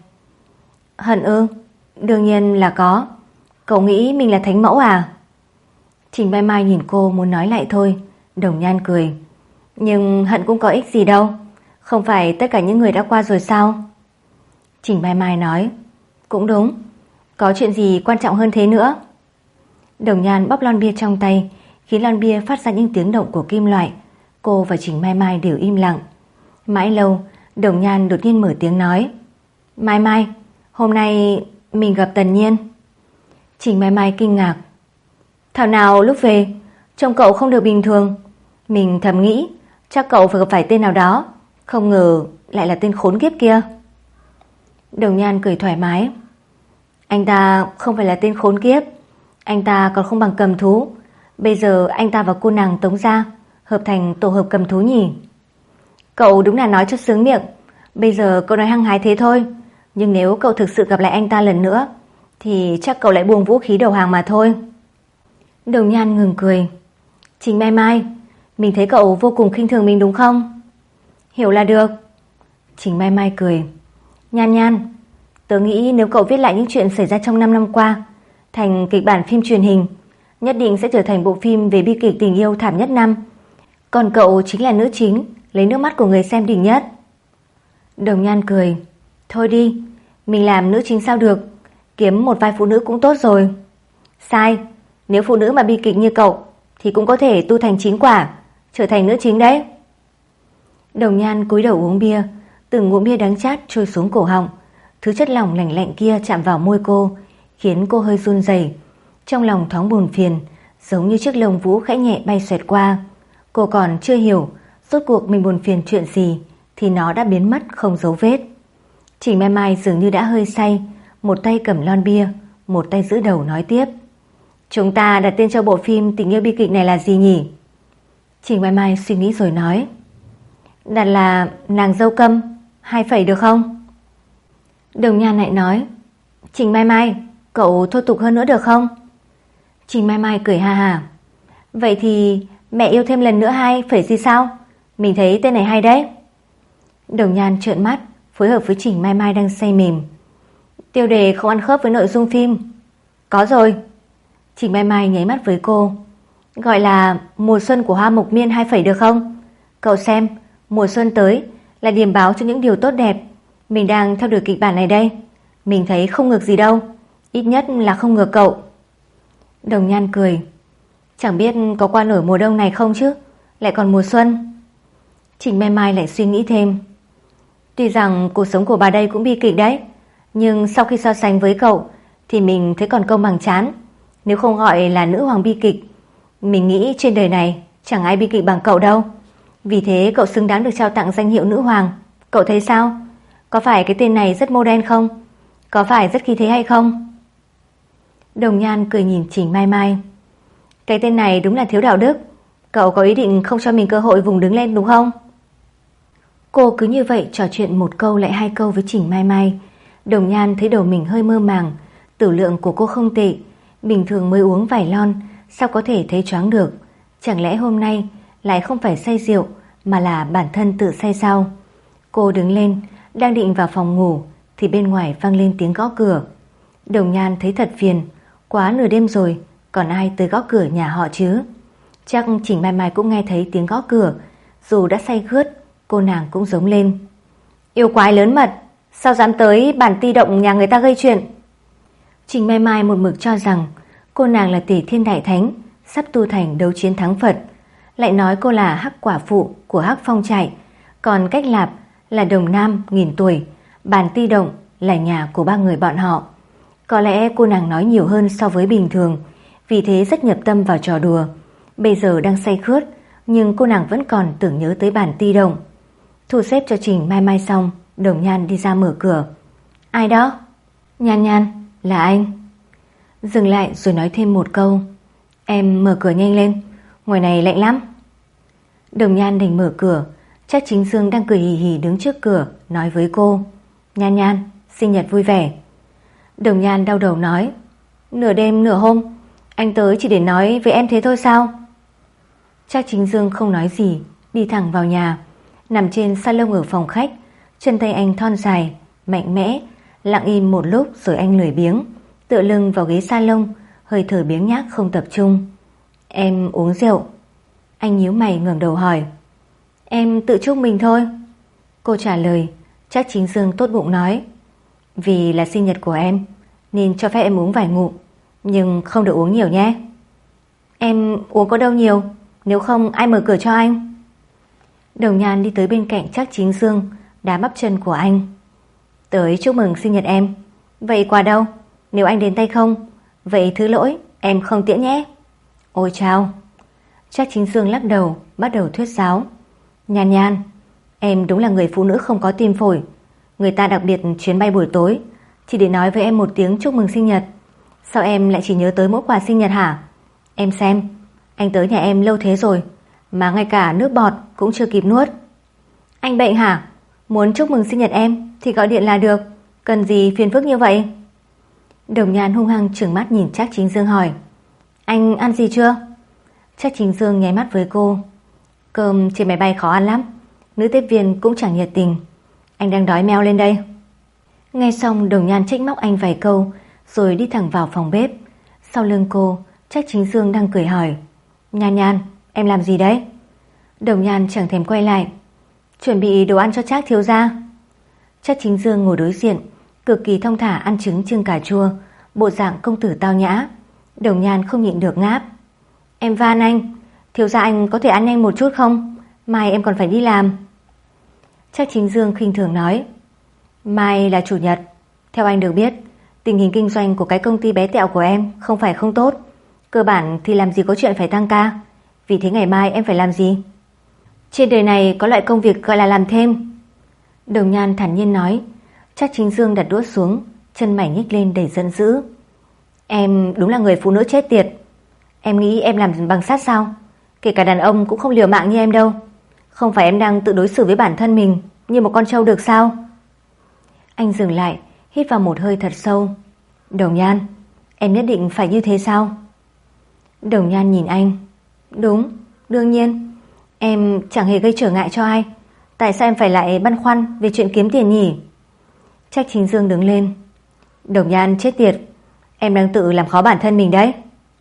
Hận ư? Đương nhiên là có. Cậu nghĩ mình là thánh mẫu à? Trình Mai Mai nhìn cô muốn nói lại thôi. Đồng Nhan cười. Nhưng hận cũng có ích gì đâu. Không phải tất cả những người đã qua rồi sao? Trình Mai Mai nói. Cũng đúng. Có chuyện gì quan trọng hơn thế nữa? Đồng Nhan bóp lon bia trong tay, khiến lon bia phát ra những tiếng động của kim loại. Cô và Trình Mai Mai đều im lặng. Mãi lâu, Đồng Nhan đột nhiên mở tiếng nói. Mai Mai, hôm nay mình gặp Tần Nhiên. Trình Mai Mai kinh ngạc. Thảo nào lúc về trông cậu không được bình thường. Mình thầm nghĩ chắc cậu phải gặp phải tên nào đó, không ngờ lại là tên khốn kiếp kia. Đồng Nhan cười thoải mái. Anh ta không phải là tên khốn kiếp, anh ta còn không bằng cầm thú. Bây giờ anh ta và cô nàng Tống Gia hợp thành tổ hợp cầm thú nhỉ? Cậu đúng là nói cho sướng miệng. Bây giờ cậu nói hăng hái thế thôi, nhưng nếu cậu thực sự gặp lại anh ta lần nữa thì chắc cậu lại buông vũ khí đầu hàng mà thôi. Đồng Nhan ngừng cười. Trình Mai Mai, mình thấy cậu vô cùng khinh thường mình đúng không? Hiểu là được. Trình Mai Mai cười. Nhan Nhan, tớ nghĩ nếu cậu viết lại những chuyện xảy ra trong 5 năm qua thành kịch bản phim truyền hình, nhất định sẽ trở thành bộ phim về bi kịch tình yêu thảm nhất năm. Còn cậu chính là nữ chính, lấy nước mắt của người xem đỉnh nhất. Đồng Nhan cười. Thôi đi, mình làm nữ chính sao được, kiếm một vai phụ nữ cũng tốt rồi. Sai, nếu phụ nữ mà bi kịch như cậu thì cũng có thể tu thành chính quả, trở thành nữ chính đấy. Đồng Nhan cúi đầu uống bia, từng ngụm bia đắng chát trôi xuống cổ họng. Thứ chất lỏng lạnh lạnh kia chạm vào môi cô, khiến cô hơi run rẩy. Trong lòng thoáng buồn phiền, giống như chiếc lông vũ khẽ nhẹ bay xoẹt qua. Cô còn chưa hiểu rốt cuộc mình buồn phiền chuyện gì thì nó đã biến mất không dấu vết. Trình Mai Mai dường như đã hơi say, một tay cầm lon bia, một tay giữ đầu nói tiếp. Chúng ta đặt tên cho bộ phim tình yêu bi kịch này là gì nhỉ? Trình Mai Mai suy nghĩ rồi nói. Đặt là Nàng dâu câm 2 phẩy được không? Đồng Nhan lại nói. Trình Mai Mai, cậu thô tục hơn nữa được không? Trình Mai Mai cười ha ha. Vậy thì mẹ yêu thêm lần nữa 2 phẩy gì sao? Mình thấy tên này hay đấy. Đồng Nhan trợn mắt, phối hợp với Trình Mai Mai đang say mềm. Tiêu đề không ăn khớp với nội dung phim. Có rồi. Trình Mai Mai nháy mắt với cô. Gọi là Mùa xuân của hoa mộc miên 2 phẩy được không? Cậu xem, mùa xuân tới là điểm báo cho những điều tốt đẹp. Mình đang theo đuổi kịch bản này đây. Mình thấy không ngược gì đâu, ít nhất là không ngược cậu. Đồng Nhan cười. Chẳng biết có qua nổi mùa đông này không chứ, lại còn mùa xuân. Trình Mai Mai lại suy nghĩ thêm. Tuy rằng cuộc sống của bà đây cũng bi kịch đấy, nhưng sau khi so sánh với cậu thì mình thấy còn công bằng chán. Nếu không gọi là nữ hoàng bi kịch, mình nghĩ trên đời này chẳng ai bi kịch bằng cậu đâu. Vì thế cậu xứng đáng được trao tặng danh hiệu nữ hoàng. Cậu thấy sao? Có phải cái tên này rất modern không? Có phải rất khí thế hay không? Đồng Nhan cười nhìn Trình Mai Mai. Cái tên này đúng là thiếu đạo đức. Cậu có ý định không cho mình cơ hội vùng đứng lên đúng không? Cô cứ như vậy trò chuyện một câu lại 2 câu với Trình Mai Mai. Đồng Nhan thấy đầu mình hơi mơ màng. Tử lượng của cô không tệ, bình thường mới uống vài lon, sao có thể thấy choáng được? Chẳng lẽ hôm nay lại không phải say rượu mà là bản thân tự say sao? Cô đứng lên, đang định vào phòng ngủ thì bên ngoài vang lên tiếng gõ cửa. Đồng Nhan thấy thật phiền, quá nửa đêm rồi, còn ai tới gõ cửa nhà họ chứ? Chắc Trình Mai Mai cũng nghe thấy tiếng gõ cửa, dù đã say khướt, cô nàng cũng giống lên. Yêu quái lớn mật, sao dám tới bàn ti động nhà người ta gây chuyện? Trình Mai Mai một mực cho rằng cô nàng là tỷ thiên đại thánh, sắp tu thành đấu chiến thắng Phật, lại nói cô là Hắc quả phụ của Hắc Phong trại, còn Cách Lạp là đồng nam nghìn tuổi, bàn ti động là nhà của 3 người bọn họ. Có lẽ cô nàng nói nhiều hơn so với bình thường, vì thế rất nhập tâm vào trò đùa. Bây giờ đang say khướt, nhưng cô nàng vẫn còn tưởng nhớ tới bàn ti động. Thu xếp cho Trình Mai Mai xong, Đồng Nhan đi ra mở cửa. Ai đó? Nhan Nhan, là anh. Dừng lại rồi nói thêm một câu. Em mở cửa nhanh lên, ngoài này lạnh lắm. Đồng Nhan đành mở cửa. Trác Chính Dương đang cười hì hì đứng trước cửa, nói với cô. Nhan Nhan, sinh nhật vui vẻ. Đồng Nhan đau đầu nói. Nửa đêm nửa hôm, anh tới chỉ để nói với em thế thôi sao? Trác Chính Dương không nói gì, đi thẳng vào nhà. Nằm trên salon ở phòng khách, chân tay anh thon dài, mạnh mẽ. Lặng im một lúc rồi anh lười biếng, tựa lưng vào ghế salon, hơi thở biếng nhác không tập trung. Em uống rượu. Anh nhíu mày ngẩng đầu hỏi. Em tự chúc mình thôi. Cô trả lời. Trác Chính Dương tốt bụng nói. Vì là sinh nhật của em nên cho phép em uống vài ngụm, nhưng không được uống nhiều nhé. Em uống có đâu nhiều, nếu không ai mở cửa cho anh? Đồng Nhan đi tới bên cạnh Trác Chính Dương, đá bắp chân của anh. Tới chúc mừng sinh nhật em. Vậy quà đâu? Nếu anh đến tay không, vậy thứ lỗi, em không tiễn nhé. Ôi chao. Trác Chính Dương lắc đầu, bắt đầu thuyết giáo. Nhan Nhan, em đúng là người phụ nữ không có tim phổi. Người ta đặc biệt chuyến bay buổi tối chỉ để nói với em một tiếng chúc mừng sinh nhật. Sao em lại chỉ nhớ tới mỗi quà sinh nhật hả? Em xem, anh tới nhà em lâu thế rồi mà ngay cả nước bọt cũng chưa kịp nuốt. Anh bệnh hả? Muốn chúc mừng sinh nhật em thì gọi điện là được, cần gì phiền phức như vậy? Đồng Nhan hung hăng trừng mắt nhìn Trác Chính Dương hỏi. Anh ăn gì chưa? Trác Chính Dương nháy mắt với cô. Cơm trên máy bay khó ăn lắm, nữ tiếp viên cũng chẳng nhiệt tình. Anh đang đói meo lên đây. Nghe xong Đồng Nhan trách móc anh vài câu rồi đi thẳng vào phòng bếp. Sau lưng cô, Trác Chính Dương đang cười hỏi. Nhan Nhan, em làm gì đấy? Đồng Nhan chẳng thèm quay lại. Chuẩn bị đồ ăn cho Trác thiếu gia. Trác Chính Dương ngồi đối diện, cực kỳ thong thả ăn trứng chưng cà chua, bộ dạng công tử tao nhã. Đồng Nhan không nhịn được ngáp. Em van anh, thiếu gia anh có thể ăn nhanh một chút không? Mai em còn phải đi làm. Trác Chính Dương khinh thường nói. Mai là chủ nhật. Theo anh được biết, tình hình kinh doanh của cái công ty bé tẹo của em không phải không tốt. Cơ bản thì làm gì có chuyện phải tăng ca. Vì thế ngày mai em phải làm gì? Trên đời này có loại công việc gọi là làm thêm. Đồng Nhan thản nhiên nói. Trác Chính Dương đặt đũa xuống, chân mày nhếch lên đầy giận dữ. Em đúng là người phụ nữ chết tiệt. Em nghĩ em làm bằng sắt sao? Kể cả đàn ông cũng không liều mạng như em đâu. Không phải em đang tự đối xử với bản thân mình như một con trâu được sao? Anh dừng lại, hít vào một hơi thật sâu. Đồng Nhan, em nhất định phải như thế sao? Đồng Nhan nhìn anh. Đúng, đương nhiên. Em chẳng hề gây trở ngại cho ai. Tại sao em phải lại băn khoăn về chuyện kiếm tiền nhỉ? Trác Chính Dương đứng lên. Đồng Nhan chết tiệt, em đang tự làm khó bản thân mình đấy.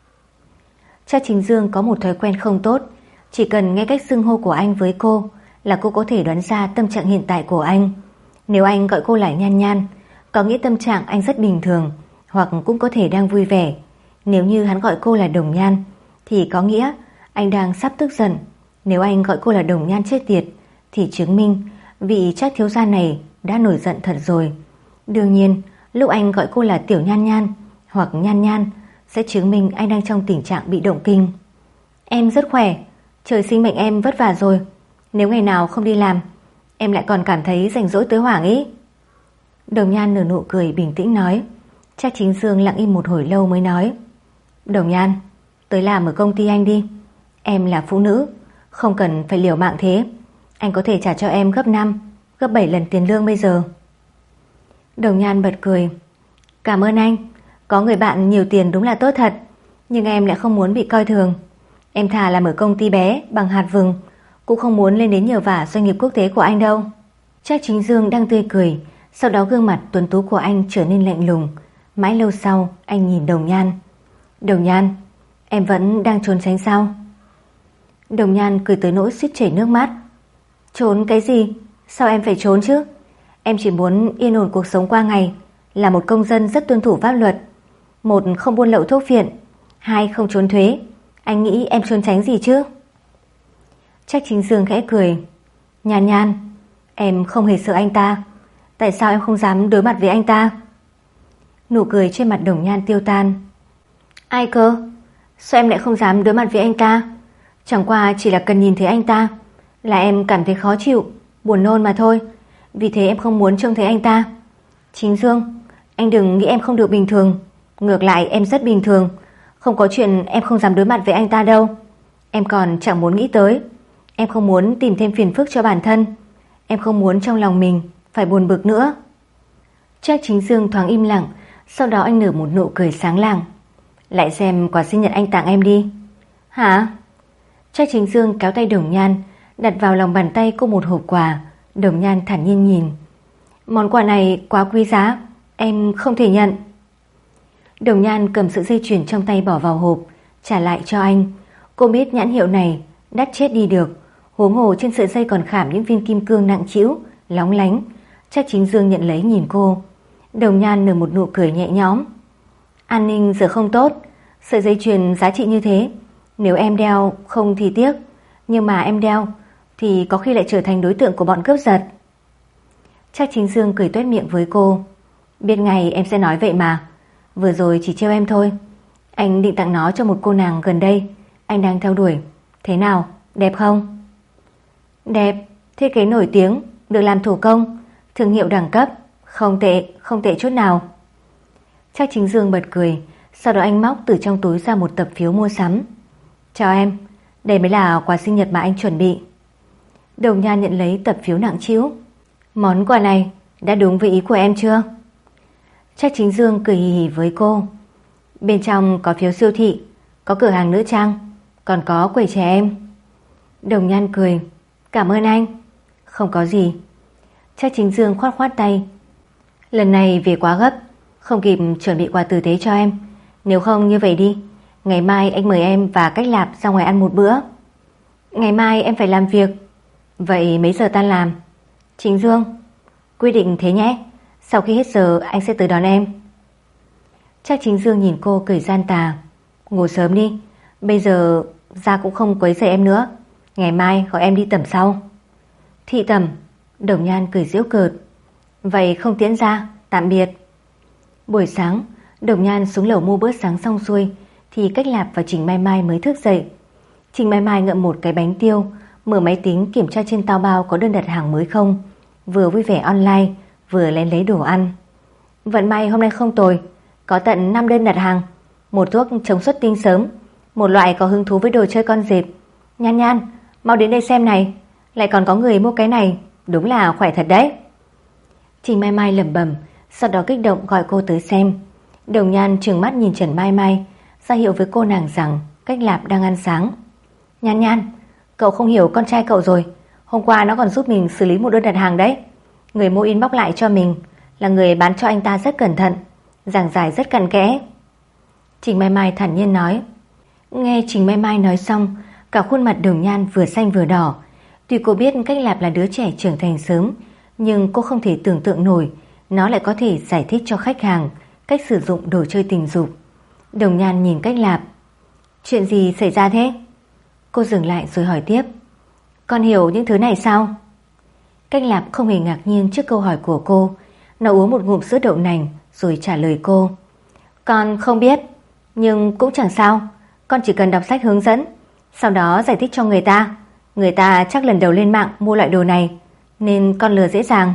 Trác Chính Dương có một thói quen không tốt. Chỉ cần nghe cách xưng hô của anh với cô là cô có thể đoán ra tâm trạng hiện tại của anh. Nếu anh gọi cô là Nhan Nhan, có nghĩa tâm trạng anh rất bình thường, hoặc cũng có thể đang vui vẻ. Nếu như hắn gọi cô là Đồng Nhan thì có nghĩa anh đang sắp tức giận. Nếu anh gọi cô là Đồng Nhan chết tiệt thì chứng minh vị Trác thiếu gia này đã nổi giận thật rồi. Đương nhiên, lúc anh gọi cô là Tiểu Nhan Nhan hoặc Nhan Nhan sẽ chứng minh anh đang trong tình trạng bị động kinh. Em rất khỏe, trời sinh mệnh em vất vả rồi. Nếu ngày nào không đi làm, em lại còn cảm thấy rảnh rỗi tới hoảng ý. Đồng Nhan nở nụ cười bình tĩnh nói. Trác Chính Dương lặng im một hồi lâu mới nói. Đồng Nhan, tới làm ở công ty anh đi. Em là phụ nữ, không cần phải liều mạng thế. Anh có thể trả cho em gấp 5, gấp 7 lần tiền lương bây giờ. Đồng Nhan bật cười. Cảm ơn anh, có người bạn nhiều tiền đúng là tốt thật. Nhưng em lại không muốn bị coi thường. Em thà làm ở công ty bé bằng hạt vừng, cũng không muốn lên đến nhờ vả doanh nghiệp quốc tế của anh đâu. Trác Chính Dương đang tươi cười, sau đó gương mặt tuấn tú của anh trở nên lạnh lùng. Mãi lâu sau anh nhìn Đồng Nhan. Đồng Nhan, em vẫn đang trốn tránh sao? Đồng Nhan cười tới nỗi suýt chảy nước mắt. Trốn cái gì? Sao em phải trốn chứ? Em chỉ muốn yên ổn cuộc sống qua ngày, là một công dân rất tuân thủ pháp luật. Một, không buôn lậu thuốc phiện. Hai, không trốn thuế. Anh nghĩ em trốn tránh gì chứ? Trác Chính Dương khẽ cười. Nhan Nhan, em không hề sợ anh ta. Tại sao em không dám đối mặt với anh ta? Nụ cười trên mặt Đồng Nhan tiêu tan. Ai cơ? Sao em lại không dám đối mặt với anh ta? Chẳng qua chỉ là cần nhìn thấy anh ta là em cảm thấy khó chịu, buồn nôn mà thôi. Vì thế em không muốn trông thấy anh ta. Chính Dương, anh đừng nghĩ em không được bình thường. Ngược lại em rất bình thường. Không có chuyện em không dám đối mặt với anh ta đâu. Em còn chẳng muốn nghĩ tới. Em không muốn tìm thêm phiền phức cho bản thân. Em không muốn trong lòng mình phải buồn bực nữa. Trác Chính Dương thoáng im lặng, sau đó anh nở một nụ cười sáng lạng. Lại xem quà sinh nhật anh tặng em đi. Hả? Trác Chính Dương kéo tay Đồng Nhan, đặt vào lòng bàn tay cô một hộp quà. Đồng Nhan thản nhiên nhìn. Món quà này quá quý giá, em không thể nhận. Đồng Nhan cầm sợi dây chuyền trong tay bỏ vào hộp, trả lại cho anh. Cô biết nhãn hiệu này đắt chết đi được, huống hồ trên sợi dây còn khảm những viên kim cương nặng trĩu, lóng lánh. Trác Chính Dương nhận lấy nhìn cô. Đồng Nhan nở một nụ cười nhẹ nhõm. An ninh giờ không tốt, sợi dây chuyền giá trị như thế, nếu em đeo không thì tiếc, nhưng mà em đeo thì có khi lại trở thành đối tượng của bọn cướp giật. Trác Chính Dương cười tuét miệng với cô. Biết ngày em sẽ nói vậy mà. Vừa rồi chỉ trêu em thôi. Anh định tặng nó cho một cô nàng gần đây anh đang theo đuổi. Thế nào, đẹp không? Đẹp, thiết kế nổi tiếng, được làm thủ công, thương hiệu đẳng cấp. Không tệ, không tệ chút nào. Trác Chính Dương bật cười, sau đó anh móc từ trong túi ra một tập phiếu mua sắm. Chào em, đây mới là quà sinh nhật mà anh chuẩn bị. Đồng Nhan nhận lấy tập phiếu nặng trĩu. Món quà này đã đúng với ý của em chưa? Trác Chính Dương cười hì hì với cô. Bên trong có phiếu siêu thị, có cửa hàng nữ trang, còn có quầy trẻ em. Đồng Nhan cười. Cảm ơn anh. Không có gì. Trác Chính Dương khoát khoát tay. Lần này về quá gấp, không kịp chuẩn bị quà tử tế cho em. Nếu không như vậy đi, ngày mai anh mời em và Cách Lạp ra ngoài ăn một bữa. Ngày mai em phải làm việc. Vậy mấy giờ tan làm? Chính Dương. Quyết định thế nhé. Sau khi hết giờ anh sẽ tới đón em. Trác Chính Dương nhìn cô cười gian tà. Ngủ sớm đi, bây giờ ra cũng không quấy rầy em nữa. Ngày mai gọi em đi tầm sau. Thị tầm. Đồng Nhan cười giễu cợt. Vậy không tiễn ra, tạm biệt. Buổi sáng, Đồng Nhan xuống lầu mua bữa sáng xong xuôi thì Cách Lạp và Trình Mai Mai mới thức dậy. Trình Mai Mai ngậm một cái bánh tiêu, mở máy tính kiểm tra trên Taobao có đơn đặt hàng mới không, vừa vui vẻ online vừa lén lấy đồ ăn. Vận may hôm nay không tồi, có tận 5 đơn đặt hàng. Một thuốc chống xuất tinh sớm, một loại có hứng thú với đồ chơi con dẹp. Nhan Nhan, mau đến đây xem này, lại còn có người mua cái này, đúng là khỏe thật đấy. Trình Mai Mai lẩm bẩm, sau đó kích động gọi cô tới xem. Đồng Nhan trừng mắt nhìn Trần Mai Mai, ra hiệu với cô nàng rằng Cách Lạp đang ăn sáng. Nhan Nhan, cậu không hiểu con trai cậu rồi. Hôm qua nó còn giúp mình xử lý một đơn đặt hàng đấy. Người mua inbox lại cho mình là người bán cho anh ta rất cẩn thận, giảng giải rất cặn kẽ. Trình Mai Mai thản nhiên nói. Nghe Trình Mai Mai nói xong, cả khuôn mặt Đồng Nhan vừa xanh vừa đỏ. Tuy cô biết Cách Lạp là đứa trẻ trưởng thành sớm, nhưng cô không thể tưởng tượng nổi nó lại có thể giải thích cho khách hàng cách sử dụng đồ chơi tình dục. Đồng Nhan nhìn Cách Lạp. Chuyện gì xảy ra thế? Cô dừng lại rồi hỏi tiếp. Con hiểu những thứ này sao? Cách Lạp không hề ngạc nhiên trước câu hỏi của cô. Nó uống một ngụm sữa đậu nành rồi trả lời cô. Con không biết, nhưng cũng chẳng sao. Con chỉ cần đọc sách hướng dẫn, sau đó giải thích cho người ta. Người ta chắc lần đầu lên mạng mua loại đồ này, nên con lừa dễ dàng.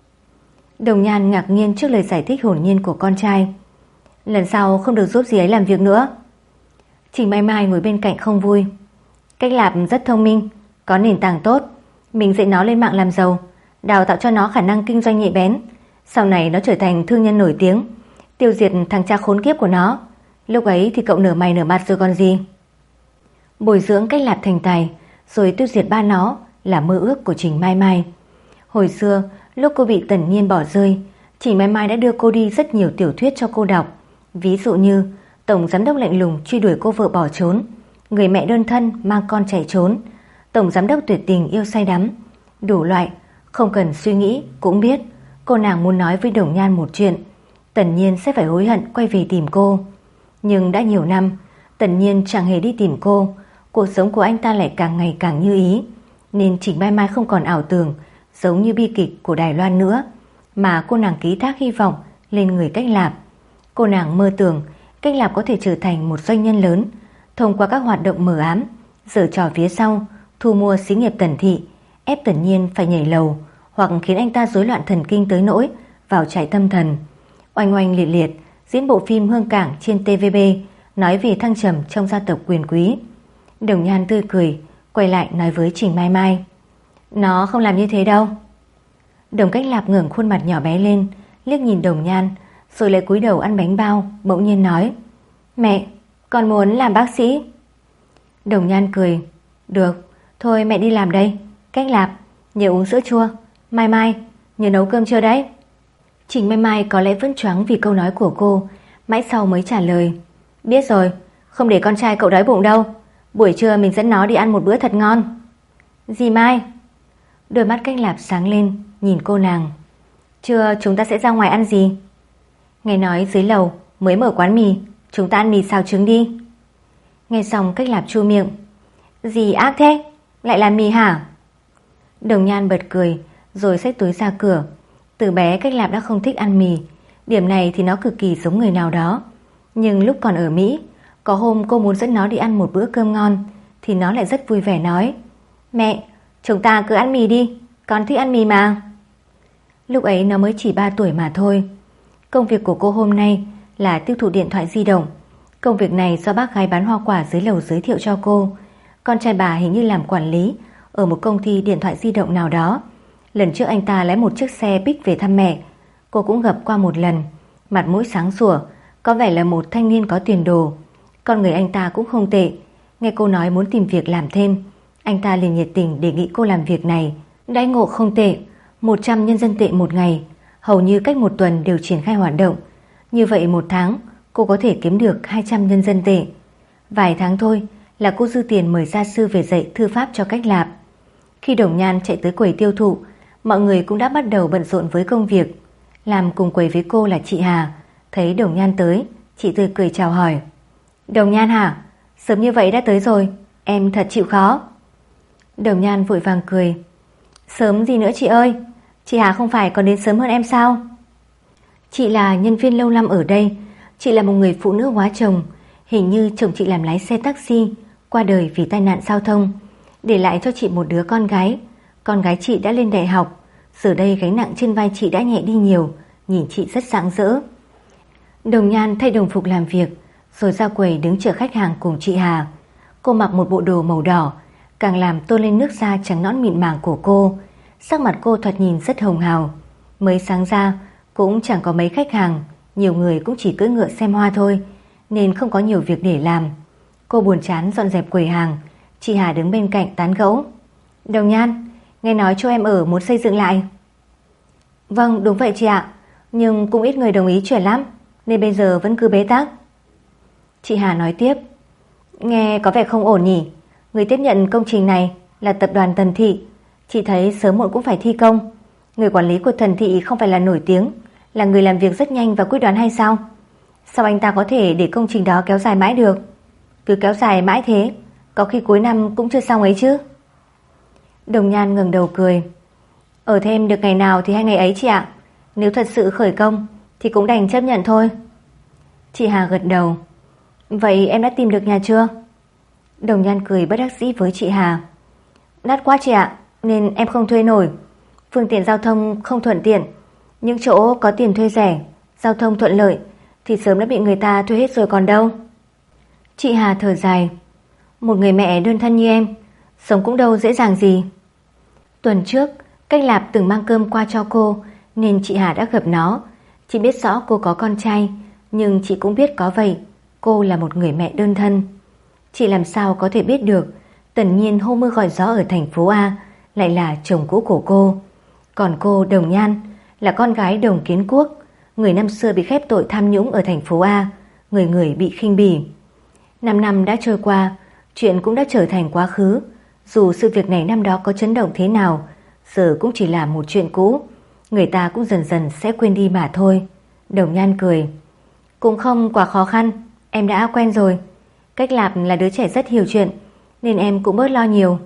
Đồng Nhan ngạc nhiên trước lời giải thích hồn nhiên của con trai. Lần sau không được giúp dì ấy làm việc nữa. Trình Mai Mai ngồi bên cạnh không vui. Cách Lạp rất thông minh, có nền tảng tốt. Mình dạy nó lên mạng làm giàu, đào tạo cho nó khả năng kinh doanh nhạy bén. Sau này nó trở thành thương nhân nổi tiếng, tiêu diệt thằng cha khốn kiếp của nó. Lúc ấy thì cậu nở mày nở mặt rồi còn gì. Bồi dưỡng Cách Lạp thành tài rồi tiêu diệt ba nó là mơ ước của Trình Mai Mai. Hồi xưa lúc cô bị Tần Nhiên bỏ rơi, Trình Mai Mai đã đưa cô đi rất nhiều tiểu thuyết cho cô đọc. Ví dụ như Tổng Giám đốc lạnh lùng truy đuổi cô vợ bỏ trốn, Người mẹ đơn thân mang con chạy trốn, Tổng Giám đốc tuyệt tình yêu say đắm. Đủ loại, không cần suy nghĩ cũng biết cô nàng muốn nói với Đồng Nhan một chuyện, Tần Nhiên sẽ phải hối hận quay về tìm cô. Nhưng đã nhiều năm, Tần Nhiên chẳng hề đi tìm cô, cuộc sống của anh ta lại càng ngày càng như ý, nên Trình Mai Mai không còn ảo tưởng giống như bi kịch của Đài Loan nữa, mà cô nàng ký thác hy vọng lên người Cách Lạp. Cô nàng mơ tưởng Cách Lạp có thể trở thành một doanh nhân lớn, thông qua các hoạt động mờ ám, giở trò phía sau, thu mua xí nghiệp Tần thị, ép Tần Nhiên phải nhảy lầu, hoặc khiến anh ta rối loạn thần kinh tới nỗi vào trại tâm thần. Oanh oanh liệt liệt diễn bộ phim Hương Cảng trên TVB, nói về thăng trầm trong gia tộc quyền quý. Đồng Nhan tươi cười quay lại nói với Trình Mai Mai. Nó không làm như thế đâu. Đồng Cách Lạp ngẩng khuôn mặt nhỏ bé lên, liếc nhìn Đồng Nhan, rồi lại cúi đầu ăn bánh bao, bỗng nhiên nói. Mẹ, con muốn làm bác sĩ. Đồng Nhan cười. Được, thôi mẹ đi làm đây. Cách Lạp, nhớ uống sữa chua. Mai Mai, nhớ nấu cơm chưa đấy. Trình Mai Mai có lẽ vẫn choáng vì câu nói của cô, mãi sau mới trả lời. Biết rồi, không để con trai cậu đói bụng đâu. Buổi trưa mình dẫn nó đi ăn một bữa thật ngon. Dì Mai. Đôi mắt Cách Lạp sáng lên, nhìn cô nàng. Trưa chúng ta sẽ ra ngoài ăn gì? Nghe nói dưới lầu mới mở quán mì, chúng ta ăn mì xào trứng đi. Nghe xong Cách Lạp chu miệng. Gì ác thế, lại làm mì hả? Đồng Nhan bật cười, rồi xách túi ra cửa. Từ bé Cách Lạp đã không thích ăn mì, điểm này thì nó cực kỳ giống người nào đó. Nhưng lúc còn ở Mỹ, có hôm cô muốn dẫn nó đi ăn một bữa cơm ngon, thì nó lại rất vui vẻ nói. Mẹ, chúng ta cứ ăn mì đi, con thích ăn mì mà. Lúc ấy nó mới chỉ 3 tuổi mà thôi. Công việc của cô hôm nay là tiêu thụ điện thoại di động. Công việc này do bác gái bán hoa quả dưới lầu giới thiệu cho cô. Con trai bà hình như làm quản lý ở một công ty điện thoại di động nào đó. Lần trước anh ta lái một chiếc xe Pick về thăm mẹ, cô cũng gặp qua một lần. Mặt mũi sáng sủa, có vẻ là một thanh niên có tiền đồ. Con người anh ta cũng không tệ. Nghe cô nói muốn tìm việc làm thêm, anh ta liền nhiệt tình đề nghị cô làm việc này. Đãi ngộ không tệ, 100 nhân dân tệ một ngày, hầu như cách một tuần đều triển khai hoạt động. Như vậy một tháng cô có thể kiếm được 200 nhân dân tệ. Vài tháng thôi là cô dư tiền mời gia sư về dạy thư pháp cho Cách Lạp. Khi Đồng Nhan chạy tới quầy tiêu thụ, Mọi người cũng đã bắt đầu bận rộn với công việc. Làm cùng quầy với cô là chị Hà. Thấy Đồng Nhan tới, chị tươi cười chào hỏi. Đồng Nhan hả? Sớm như vậy đã tới rồi, em thật chịu khó. Đồng Nhan vội vàng cười. Sớm gì nữa chị ơi, chị Hà không phải còn đến sớm hơn em sao? Chị là nhân viên lâu năm ở đây. Chị là một người phụ nữ hóa chồng. Hình như chồng chị làm lái xe taxi, qua đời vì tai nạn giao thông, để lại cho chị một đứa con gái. Con gái chị đã lên đại học. Giờ đây gánh nặng trên vai chị đã nhẹ đi nhiều. Nhìn chị rất rạng rỡ. Đồng Nhan thay đồng phục làm việc, rồi ra quầy đứng chờ khách hàng cùng chị Hà. Cô mặc một bộ đồ màu đỏ, càng làm tôn lên nước da trắng nõn mịn màng của cô. Sắc mặt cô thoạt nhìn rất hồng hào. Mới sáng ra cũng chẳng có mấy khách hàng, nhiều người cũng chỉ cưỡi ngựa xem hoa thôi, nên không có nhiều việc để làm. Cô buồn chán dọn dẹp quầy hàng. Chị Hà đứng bên cạnh tán gẫu. Đồng Nhan, nghe nói chỗ em ở muốn xây dựng lại. Vâng, đúng vậy chị ạ, nhưng cũng ít người đồng ý chuyển lắm, nên bây giờ vẫn cứ bế tắc. Chị Hà nói tiếp. Nghe có vẻ không ổn nhỉ. Người tiếp nhận công trình này là tập đoàn Tần Thị. Chị thấy sớm muộn cũng phải thi công. Người quản lý của Tần Thị không phải là nổi tiếng, là người làm việc rất nhanh và quyết đoán hay sao? Sao anh ta có thể để công trình đó kéo dài mãi được? Cứ kéo dài mãi thế, có khi cuối năm cũng chưa xong ấy chứ. Đồng Nhan ngẩng đầu cười. Ở thêm được ngày nào thì hay ngày ấy chị ạ. Nếu thật sự khởi công thì cũng đành chấp nhận thôi. Chị Hà gật đầu. Vậy em đã tìm được nhà chưa? Đồng Nhan cười bất đắc dĩ với chị Hà. Đắt quá chị ạ, nên em không thuê nổi. Phương tiện giao thông không thuận tiện. Những chỗ có tiền thuê rẻ, giao thông thuận lợi thì sớm đã bị người ta thuê hết rồi còn đâu. Chị Hà thở dài. Một người mẹ đơn thân như em, sống cũng đâu dễ dàng gì. Tuần trước, Cách Lạp từng mang cơm qua cho cô, nên chị Hà đã gặp nó. Chị biết rõ cô có con trai, nhưng chị cũng biết có vậy, cô là một người mẹ đơn thân. Chị làm sao có thể biết được Tần Nhiên hô mưa gọi gió ở thành phố A lại là chồng cũ của cô. Còn cô Đồng Nhan là con gái Đồng Kiến Quốc, người năm xưa bị khép tội tham nhũng ở thành phố A, người người bị khinh bỉ. 5 năm đã trôi qua, chuyện cũng đã trở thành quá khứ. Dù sự việc này năm đó có chấn động thế nào, giờ cũng chỉ là một chuyện cũ, người ta cũng dần dần sẽ quên đi mà thôi. Đồng Nhan cười. Cũng không quá khó khăn, em đã quen rồi. Cách Lạp là đứa trẻ rất hiểu chuyện, nên em cũng bớt lo nhiều.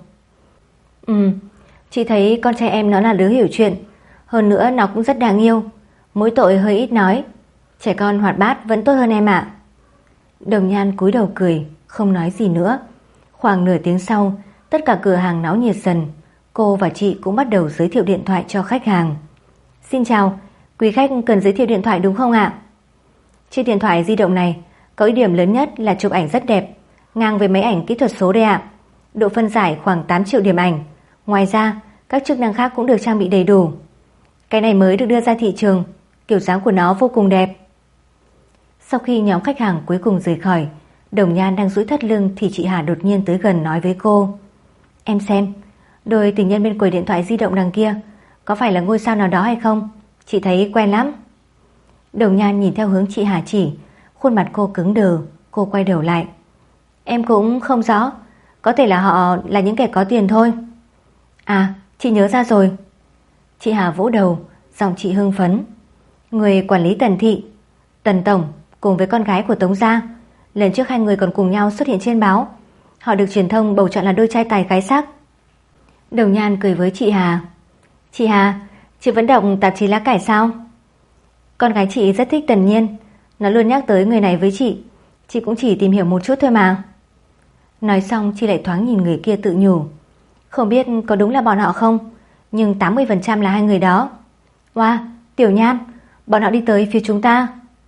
Chị thấy con trai em nó là đứa hiểu chuyện, hơn nữa nó cũng rất đáng yêu. Mỗi tội hơi ít nói, trẻ con hoạt bát vẫn tốt hơn em ạ. Đồng Nhan cúi đầu cười, không nói gì nữa. Khoảng nửa tiếng sau, tất cả cửa hàng náo nhiệt dần. Cô và chị cũng bắt đầu giới thiệu điện thoại cho khách hàng. Xin chào, quý khách cần giới thiệu điện thoại đúng không ạ? Chiếc điện thoại di động này có ưu điểm lớn nhất là chụp ảnh rất đẹp, ngang với máy ảnh kỹ thuật số đây ạ. Độ phân giải khoảng 8 triệu điểm ảnh. Ngoài ra, các chức năng khác cũng được trang bị đầy đủ. Cái này mới được đưa ra thị trường, kiểu dáng của nó vô cùng đẹp. Sau khi nhóm khách hàng cuối cùng rời khỏi, Đồng Nhan đang duỗi thắt lưng thì chị Hà đột nhiên tới gần nói với cô. Em xem, đôi tình nhân bên quầy điện thoại di động đằng kia có phải là ngôi sao nào đó hay không? Chị thấy quen lắm. Đồng Nhan nhìn theo hướng chị Hà chỉ, khuôn mặt cô cứng đờ. Cô quay đầu lại. Em cũng không rõ, có thể là họ là những kẻ có tiền thôi. À, chị nhớ ra rồi. Chị Hà vỗ đầu, giọng chị hưng phấn. Người quản lý Tần Thị, Tần Tổng cùng với con gái của Tống gia. Lần trước hai người còn cùng nhau xuất hiện trên báo. Họ được truyền thông bầu chọn là đôi trai tài gái sắc. Đồng Nhan cười với chị Hà. Chị Hà, chị vẫn đọc tạp chí Lá Cải sao? Con gái chị rất thích Tần Nhiên, nó luôn nhắc tới người này với chị. Chị cũng chỉ tìm hiểu một chút thôi mà. Nói xong chị lại thoáng nhìn người kia tự nhủ. Không biết có đúng là bọn họ không, nhưng 80% là hai người đó. Wow, Tiểu Nhan, bọn họ đi tới phía chúng ta.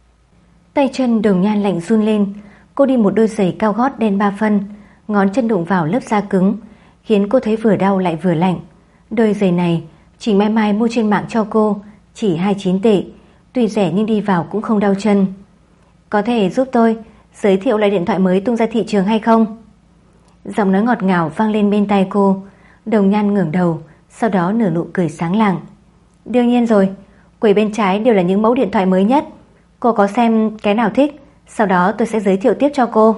Tay chân Đồng Nhan lạnh run lên. Cô đi một đôi giày cao gót đen 3 phân, ngón chân đụng vào lớp da cứng, khiến cô thấy vừa đau lại vừa lạnh. Đôi giày này Trình Mai Mai mua trên mạng cho cô, chỉ 29 tệ. Tuy rẻ nhưng đi vào cũng không đau chân. Có thể giúp tôi giới thiệu lại điện thoại mới tung ra thị trường hay không? Giọng nói ngọt ngào vang lên bên tai cô. Đồng Nhan ngẩng đầu, sau đó nở nụ cười sáng lạng. Đương nhiên rồi, quầy bên trái đều là những mẫu điện thoại mới nhất. Cô có xem cái nào thích, sau đó tôi sẽ giới thiệu tiếp cho cô.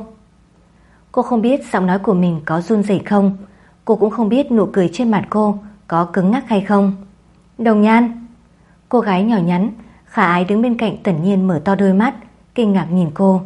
Cô không biết giọng nói của mình có run rẩy không. Cô cũng không biết nụ cười trên mặt cô có cứng ngắc hay không. Đồng Nhan. Cô gái nhỏ nhắn khả ái đứng bên cạnh Tần Nhiên mở to đôi mắt, kinh ngạc nhìn cô.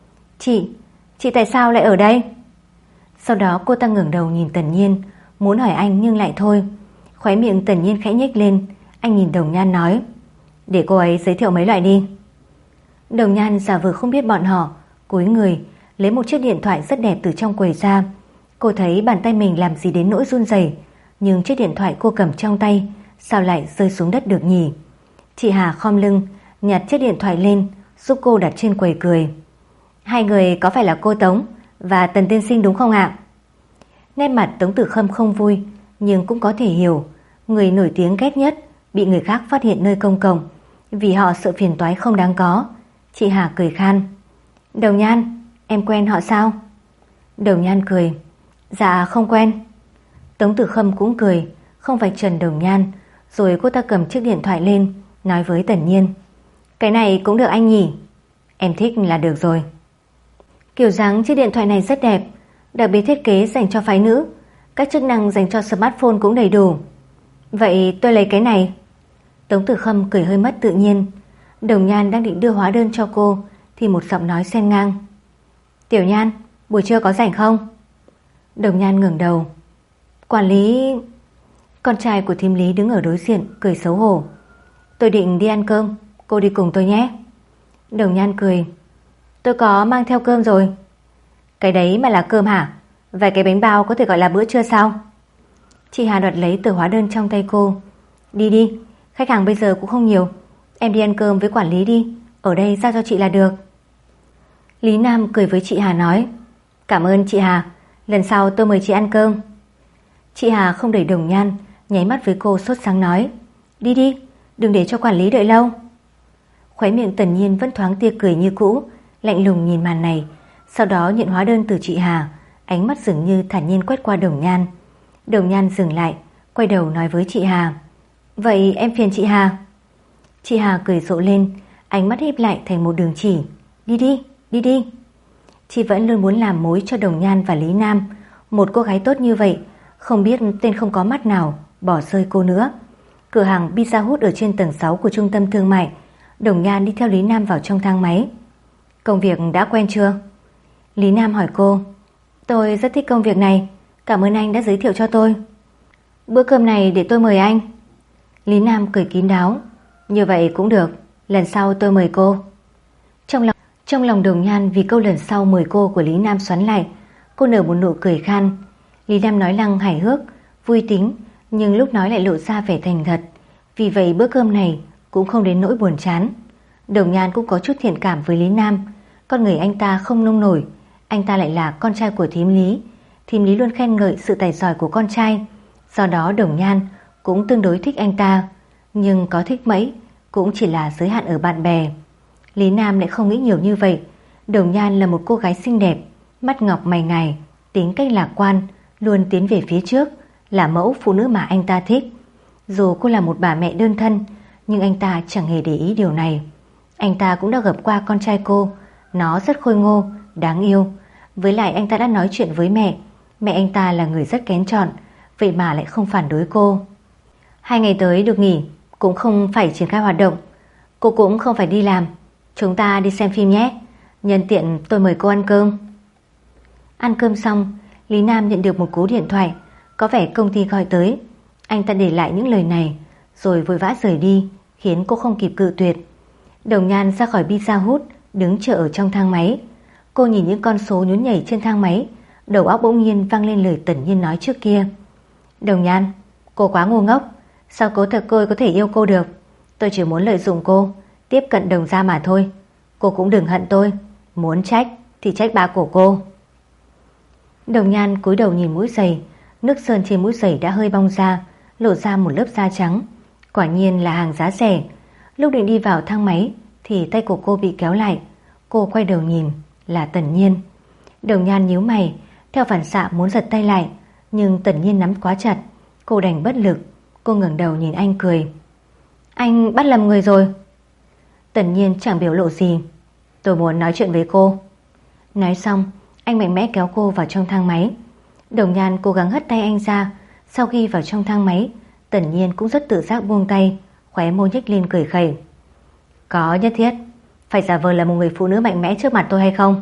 Chị tại sao lại ở đây? Sau đó cô ta ngẩng đầu nhìn Tần Nhiên, muốn hỏi anh nhưng lại thôi. Khóe miệng Tần Nhiên khẽ nhếch lên. Anh nhìn Đồng Nhan nói, để cô ấy giới thiệu mấy loại đi. Đồng Nhan giả vờ không biết bọn họ, cúi người lấy một chiếc điện thoại rất đẹp từ trong quầy ra. Cô thấy bàn tay mình làm gì đến nỗi run rẩy, nhưng chiếc điện thoại cô cầm trong tay sao lại rơi xuống đất được nhỉ? Chị Hà khom lưng nhặt chiếc điện thoại lên, giúp cô đặt trên quầy cười. Hai người có phải là cô Tống và Tần tiên sinh đúng không ạ? Nét mặt Tống Tử Khâm không vui, nhưng cũng có thể hiểu. Người nổi tiếng ghét nhất bị người khác phát hiện nơi công cộng, vì họ sợ phiền toái không đáng có. Chị Hà cười khan. Đồng Nhan, em quen họ sao? Đồng Nhan cười. Dạ không quen. Tống Tử Khâm cũng cười, không vạch trần Đồng Nhan. Rồi cô ta cầm chiếc điện thoại lên, nói với Tần Nhiên, cái này cũng được anh nhỉ? Em thích là được rồi. Kiểu dáng chiếc điện thoại này rất đẹp, đặc biệt thiết kế dành cho phái nữ, các chức năng dành cho smartphone cũng đầy đủ. Vậy tôi lấy cái này. Tống Tử Khâm cười hơi mất tự nhiên. Đồng Nhan đang định đưa hóa đơn cho cô thì một giọng nói xen ngang. Tiểu Nhan, buổi trưa có rảnh không? Đồng Nhan ngẩng đầu. Quản lý... Con trai của thím Lý đứng ở đối diện cười xấu hổ. Tôi định đi ăn cơm, cô đi cùng tôi nhé. Đồng Nhan cười. Tôi có mang theo cơm rồi. Cái đấy mà là cơm hả? Vài cái bánh bao có thể gọi là bữa trưa sao? Chị Hà đoạt lấy tờ hóa đơn trong tay cô. Đi đi, khách hàng bây giờ cũng không nhiều. Em đi ăn cơm với quản lý đi, ở đây giao cho chị là được. Lý Nam cười với chị Hà nói, cảm ơn chị Hà, lần sau tôi mời chị ăn cơm. Chị Hà không đẩy Đồng Nhan, nháy mắt với cô sốt sáng nói, đi đi, đừng để cho quản lý đợi lâu. Khóe miệng Tần Nhiên vẫn thoáng tia cười như cũ, lạnh lùng nhìn màn này. Sau đó nhận hóa đơn từ chị Hà, ánh mắt dường như thản nhiên quét qua Đồng Nhan. Đồng Nhan dừng lại, quay đầu nói với chị Hà, vậy em phiền chị Hà. Chị Hà cười rộ lên, ánh mắt híp lại thành một đường chỉ, đi đi, đi đi. Chị vẫn luôn muốn làm mối cho Đồng Nhan và Lý Nam. Một cô gái tốt như vậy, không biết tên không có mắt nào bỏ rơi cô nữa. Cửa hàng Pizza Hut ở trên tầng 6 của trung tâm thương mại. Đồng Nhan đi theo Lý Nam vào trong thang máy. Công việc đã quen chưa? Lý Nam hỏi cô. Tôi rất thích công việc này, cảm ơn anh đã giới thiệu cho tôi. Bữa cơm này để tôi mời anh. Lý Nam cười kín đáo. Như vậy cũng được, lần sau tôi mời cô. Trong lòng Đồng Nhan vì câu lần sau mời cô của Lý Nam xoắn lại. Cô nở một nụ cười khan. Lý Nam nói năng hài hước, vui tính, nhưng lúc nói lại lộ ra vẻ thành thật. Vì vậy bữa cơm này cũng không đến nỗi buồn chán. Đồng Nhan cũng có chút thiện cảm với Lý Nam. Con người anh ta không nông nổi, anh ta lại là con trai của thím Lý. Thím Lý luôn khen ngợi sự tài giỏi của con trai, do đó Đồng Nhan cũng tương đối thích anh ta. Nhưng có thích mấy cũng chỉ là giới hạn ở bạn bè. Lý Nam lại không nghĩ nhiều như vậy. Đồng Nhan là một cô gái xinh đẹp, mắt ngọc mày ngài, tính cách lạc quan, luôn tiến về phía trước, là mẫu phụ nữ mà anh ta thích. Dù cô là một bà mẹ đơn thân, nhưng anh ta chẳng hề để ý điều này. Anh ta cũng đã gặp qua con trai cô, nó rất khôi ngô, đáng yêu. Với lại anh ta đã nói chuyện với mẹ. Mẹ anh ta là người rất kén chọn, vậy mà lại không phản đối cô. 2 ngày tới được nghỉ, cũng không phải triển khai hoạt động. Cô cũng không phải đi làm. Chúng ta đi xem phim nhé. Nhân tiện tôi mời cô ăn cơm. Ăn cơm xong, Lý Nam nhận được một cú điện thoại. Có vẻ công ty gọi tới. Anh ta để lại những lời này rồi vội vã rời đi, khiến cô không kịp cự tuyệt. Đồng Nhan ra khỏi Pizza Hut, đứng chờ ở trong thang máy. Cô nhìn những con số nhún nhảy trên thang máy, đầu óc bỗng nhiên vang lên lời Tần Nhiên nói trước kia. Đồng Nhan, cô quá ngu ngốc. Sao cố thật cô có thể yêu cô được? Tôi chỉ muốn lợi dụng cô, tiếp cận Đồng gia mà thôi. Cô cũng đừng hận tôi. Muốn trách thì trách ba của cô. Đồng Nhan cúi đầu nhìn mũi giày. Nước sơn trên mũi giày đã hơi bong ra, lộ ra một lớp da trắng. Quả nhiên là hàng giá rẻ. Lúc định đi vào thang máy thì tay của cô bị kéo lại. Cô quay đầu nhìn, là Tần Nhiên. Đồng Nhan nhíu mày, theo phản xạ muốn giật tay lại, nhưng Tần Nhiên nắm quá chặt. Cô đành bất lực. Cô ngẩng đầu nhìn anh cười. Anh bắt lầm người rồi. Tần Nhiên chẳng biểu lộ gì. Tôi muốn nói chuyện với cô. Nói xong, anh mạnh mẽ kéo cô vào trong thang máy. Đồng Nhan cố gắng hất tay anh ra. Sau khi vào trong thang máy Tần Nhiên cũng rất tự giác buông tay, khóe môi nhếch lên cười khẩy. Có nhất thiết phải giả vờ là một người phụ nữ mạnh mẽ trước mặt tôi hay không?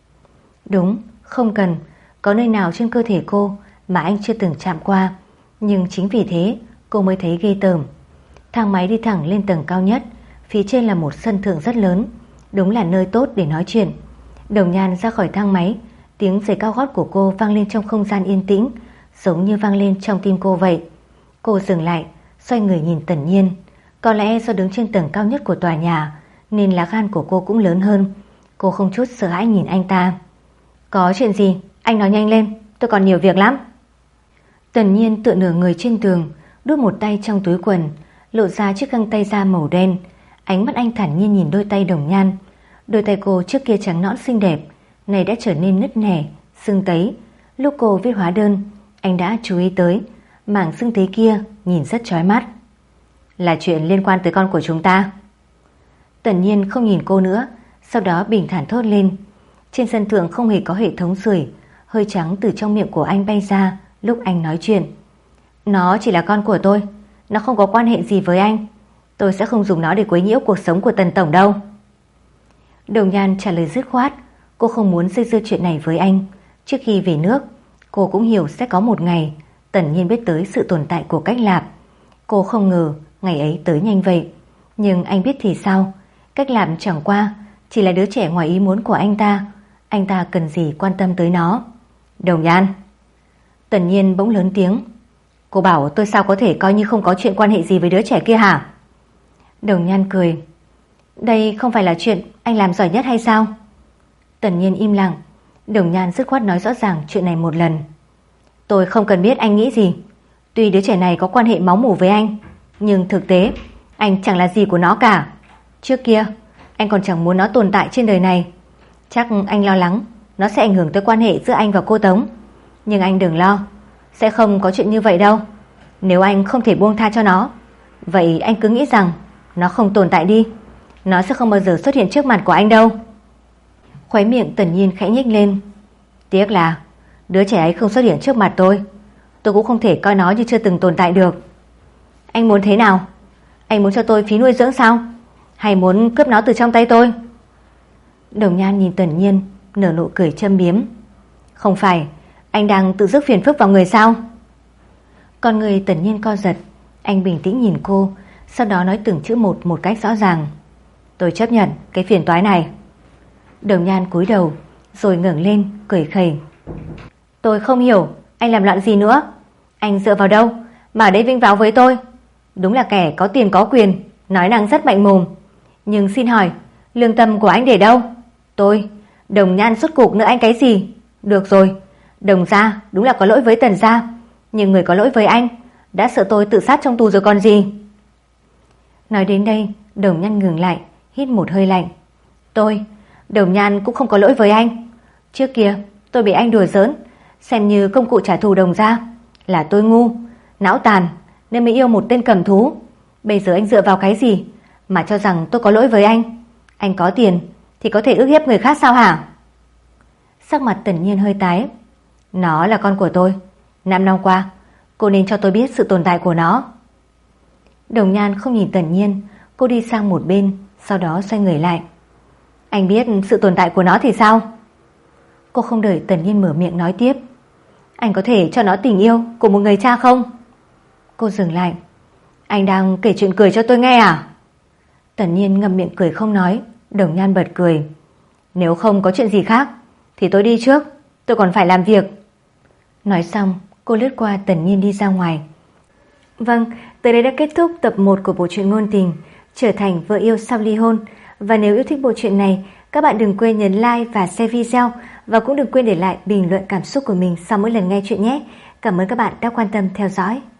Đúng, không cần. Có nơi nào trên cơ thể cô mà anh chưa từng chạm qua, nhưng chính vì thế cô mới thấy ghê tởm. Thang máy đi thẳng lên tầng cao nhất, phía trên là một sân thượng rất lớn, đúng là nơi tốt để nói chuyện. Đồng Nhan ra khỏi thang máy, tiếng giày cao gót của cô vang lên trong không gian yên tĩnh, giống như vang lên trong tim cô vậy. Cô dừng lại, xoay người nhìn Tần Nhiên. Có lẽ do đứng trên tầng cao nhất của tòa nhà nên lá gan của cô cũng lớn hơn. Cô không chút sợ hãi nhìn anh ta. Có chuyện gì? Anh nói nhanh lên, tôi còn nhiều việc lắm. Tần Nhiên tựa nửa người trên tường, đút một tay trong túi quần, lộ ra chiếc găng tay da màu đen. Ánh mắt anh thản nhiên nhìn đôi tay Đồng Nhan. Đôi tay cô trước kia trắng nõn xinh đẹp, này đã trở nên nứt nẻ, sưng tấy. Lúc cô viết hóa đơn, anh đã chú ý tới mảng sưng tấy kia nhìn rất chói mắt. Là chuyện liên quan tới con của chúng ta. Tần Nhiên không nhìn cô nữa, sau đó bình thản thốt lên. Trên sân thượng không hề có hệ thống sưởi, hơi trắng từ trong miệng của anh bay ra lúc anh nói chuyện. Nó chỉ là con của tôi, nó không có quan hệ gì với anh. Tôi sẽ không dùng nó để quấy nhiễu cuộc sống của Tần tổng đâu. Đồng Nhan trả lời dứt khoát. Cô không muốn dây dưa chuyện này với anh. Trước khi về nước, cô cũng hiểu sẽ có một ngày Tần Nhiên biết tới sự tồn tại của Cách Lạp. Cô không ngờ ngày ấy tới nhanh vậy. Nhưng anh biết thì sao? Cách Lạp chẳng qua chỉ là đứa trẻ ngoài ý muốn của anh ta. Anh ta cần gì quan tâm tới nó? Đồng Nhan. Tần Nhiên bỗng lớn tiếng. Cô bảo tôi sao có thể coi như không có chuyện quan hệ gì với đứa trẻ kia hả? Đồng Nhan cười. Đây không phải là chuyện anh làm giỏi nhất hay sao? Tần Nhiên im lặng. Đồng Nhan dứt khoát nói rõ ràng chuyện này một lần. Tôi không cần biết anh nghĩ gì. Tuy đứa trẻ này có quan hệ máu mủ với anh, nhưng thực tế anh chẳng là gì của nó cả. Trước kia anh còn chẳng muốn nó tồn tại trên đời này. Chắc anh lo lắng nó sẽ ảnh hưởng tới quan hệ giữa anh và cô Tống. Nhưng anh đừng lo, sẽ không có chuyện như vậy đâu. Nếu anh không thể buông tha cho nó, vậy anh cứ nghĩ rằng nó không tồn tại đi. Nó sẽ không bao giờ xuất hiện trước mặt của anh đâu. Khóe miệng Tần Nhiên khẽ nhếch lên. Tiếc là đứa trẻ ấy không xuất hiện trước mặt tôi cũng không thể coi nó như chưa từng tồn tại được. Anh muốn thế nào? Anh muốn cho tôi phí nuôi dưỡng sao? Hay muốn cướp nó từ trong tay tôi? Đồng Nhan nhìn Tần Nhiên, nở nụ cười châm biếm. Không phải anh đang tự rước phiền phức vào người sao? Con người Tần Nhiên co giật. Anh bình tĩnh nhìn cô, sau đó nói từng chữ một cách rõ ràng. Tôi chấp nhận cái phiền toái này. Đồng Nhan cúi đầu rồi ngẩng lên cười khẩy. Tôi không hiểu anh làm loạn gì nữa. Anh dựa vào đâu mà ở đây vinh váo với tôi? Đúng là kẻ có tiền có quyền, nói năng rất mạnh mồm. Nhưng xin hỏi, lương tâm của anh để đâu? Tôi, Đồng Nhan rốt cuộc nữa anh cái gì? Được rồi, Đồng gia đúng là có lỗi với Tần gia, nhưng người có lỗi với anh đã sợ tôi tự sát trong tù rồi còn gì. Nói đến đây, Đồng Nhan ngừng lại, hít một hơi lạnh. Tôi, Đồng Nhan cũng không có lỗi với anh. Trước kia tôi bị anh đùa giỡn, xem như công cụ trả thù Đồng gia. Là tôi ngu, não tàn nên mới yêu một tên cầm thú. Bây giờ anh dựa vào cái gì mà cho rằng tôi có lỗi với anh? Anh có tiền thì có thể ức hiếp người khác sao hả? Sắc mặt Tần Nhiên hơi tái. Nó là con của tôi. 5 năm qua cô nên cho tôi biết sự tồn tại của nó. Đồng Nhan không nhìn Tần Nhiên. Cô đi sang một bên, sau đó xoay người lại. Anh biết sự tồn tại của nó thì sao? Cô không đợi Tần Nhiên mở miệng nói tiếp. Anh có thể cho nó tình yêu của một người cha không? Cô dừng lại. Anh đang kể chuyện cười cho tôi nghe à? Tần Nhiên ngậm miệng cười không nói. Đồng Nhan bật cười. Nếu không có chuyện gì khác thì tôi đi trước, tôi còn phải làm việc. Nói xong cô lướt qua Tần Nhiên đi ra ngoài. Vâng, tới đây đã kết thúc tập 1 của bộ truyện ngôn tình Trở thành vợ yêu sau ly hôn. Và nếu yêu thích bộ truyện này, các bạn đừng quên nhấn like và share video, và cũng đừng quên để lại bình luận cảm xúc của mình sau mỗi lần nghe chuyện nhé. Cảm ơn các bạn đã quan tâm theo dõi.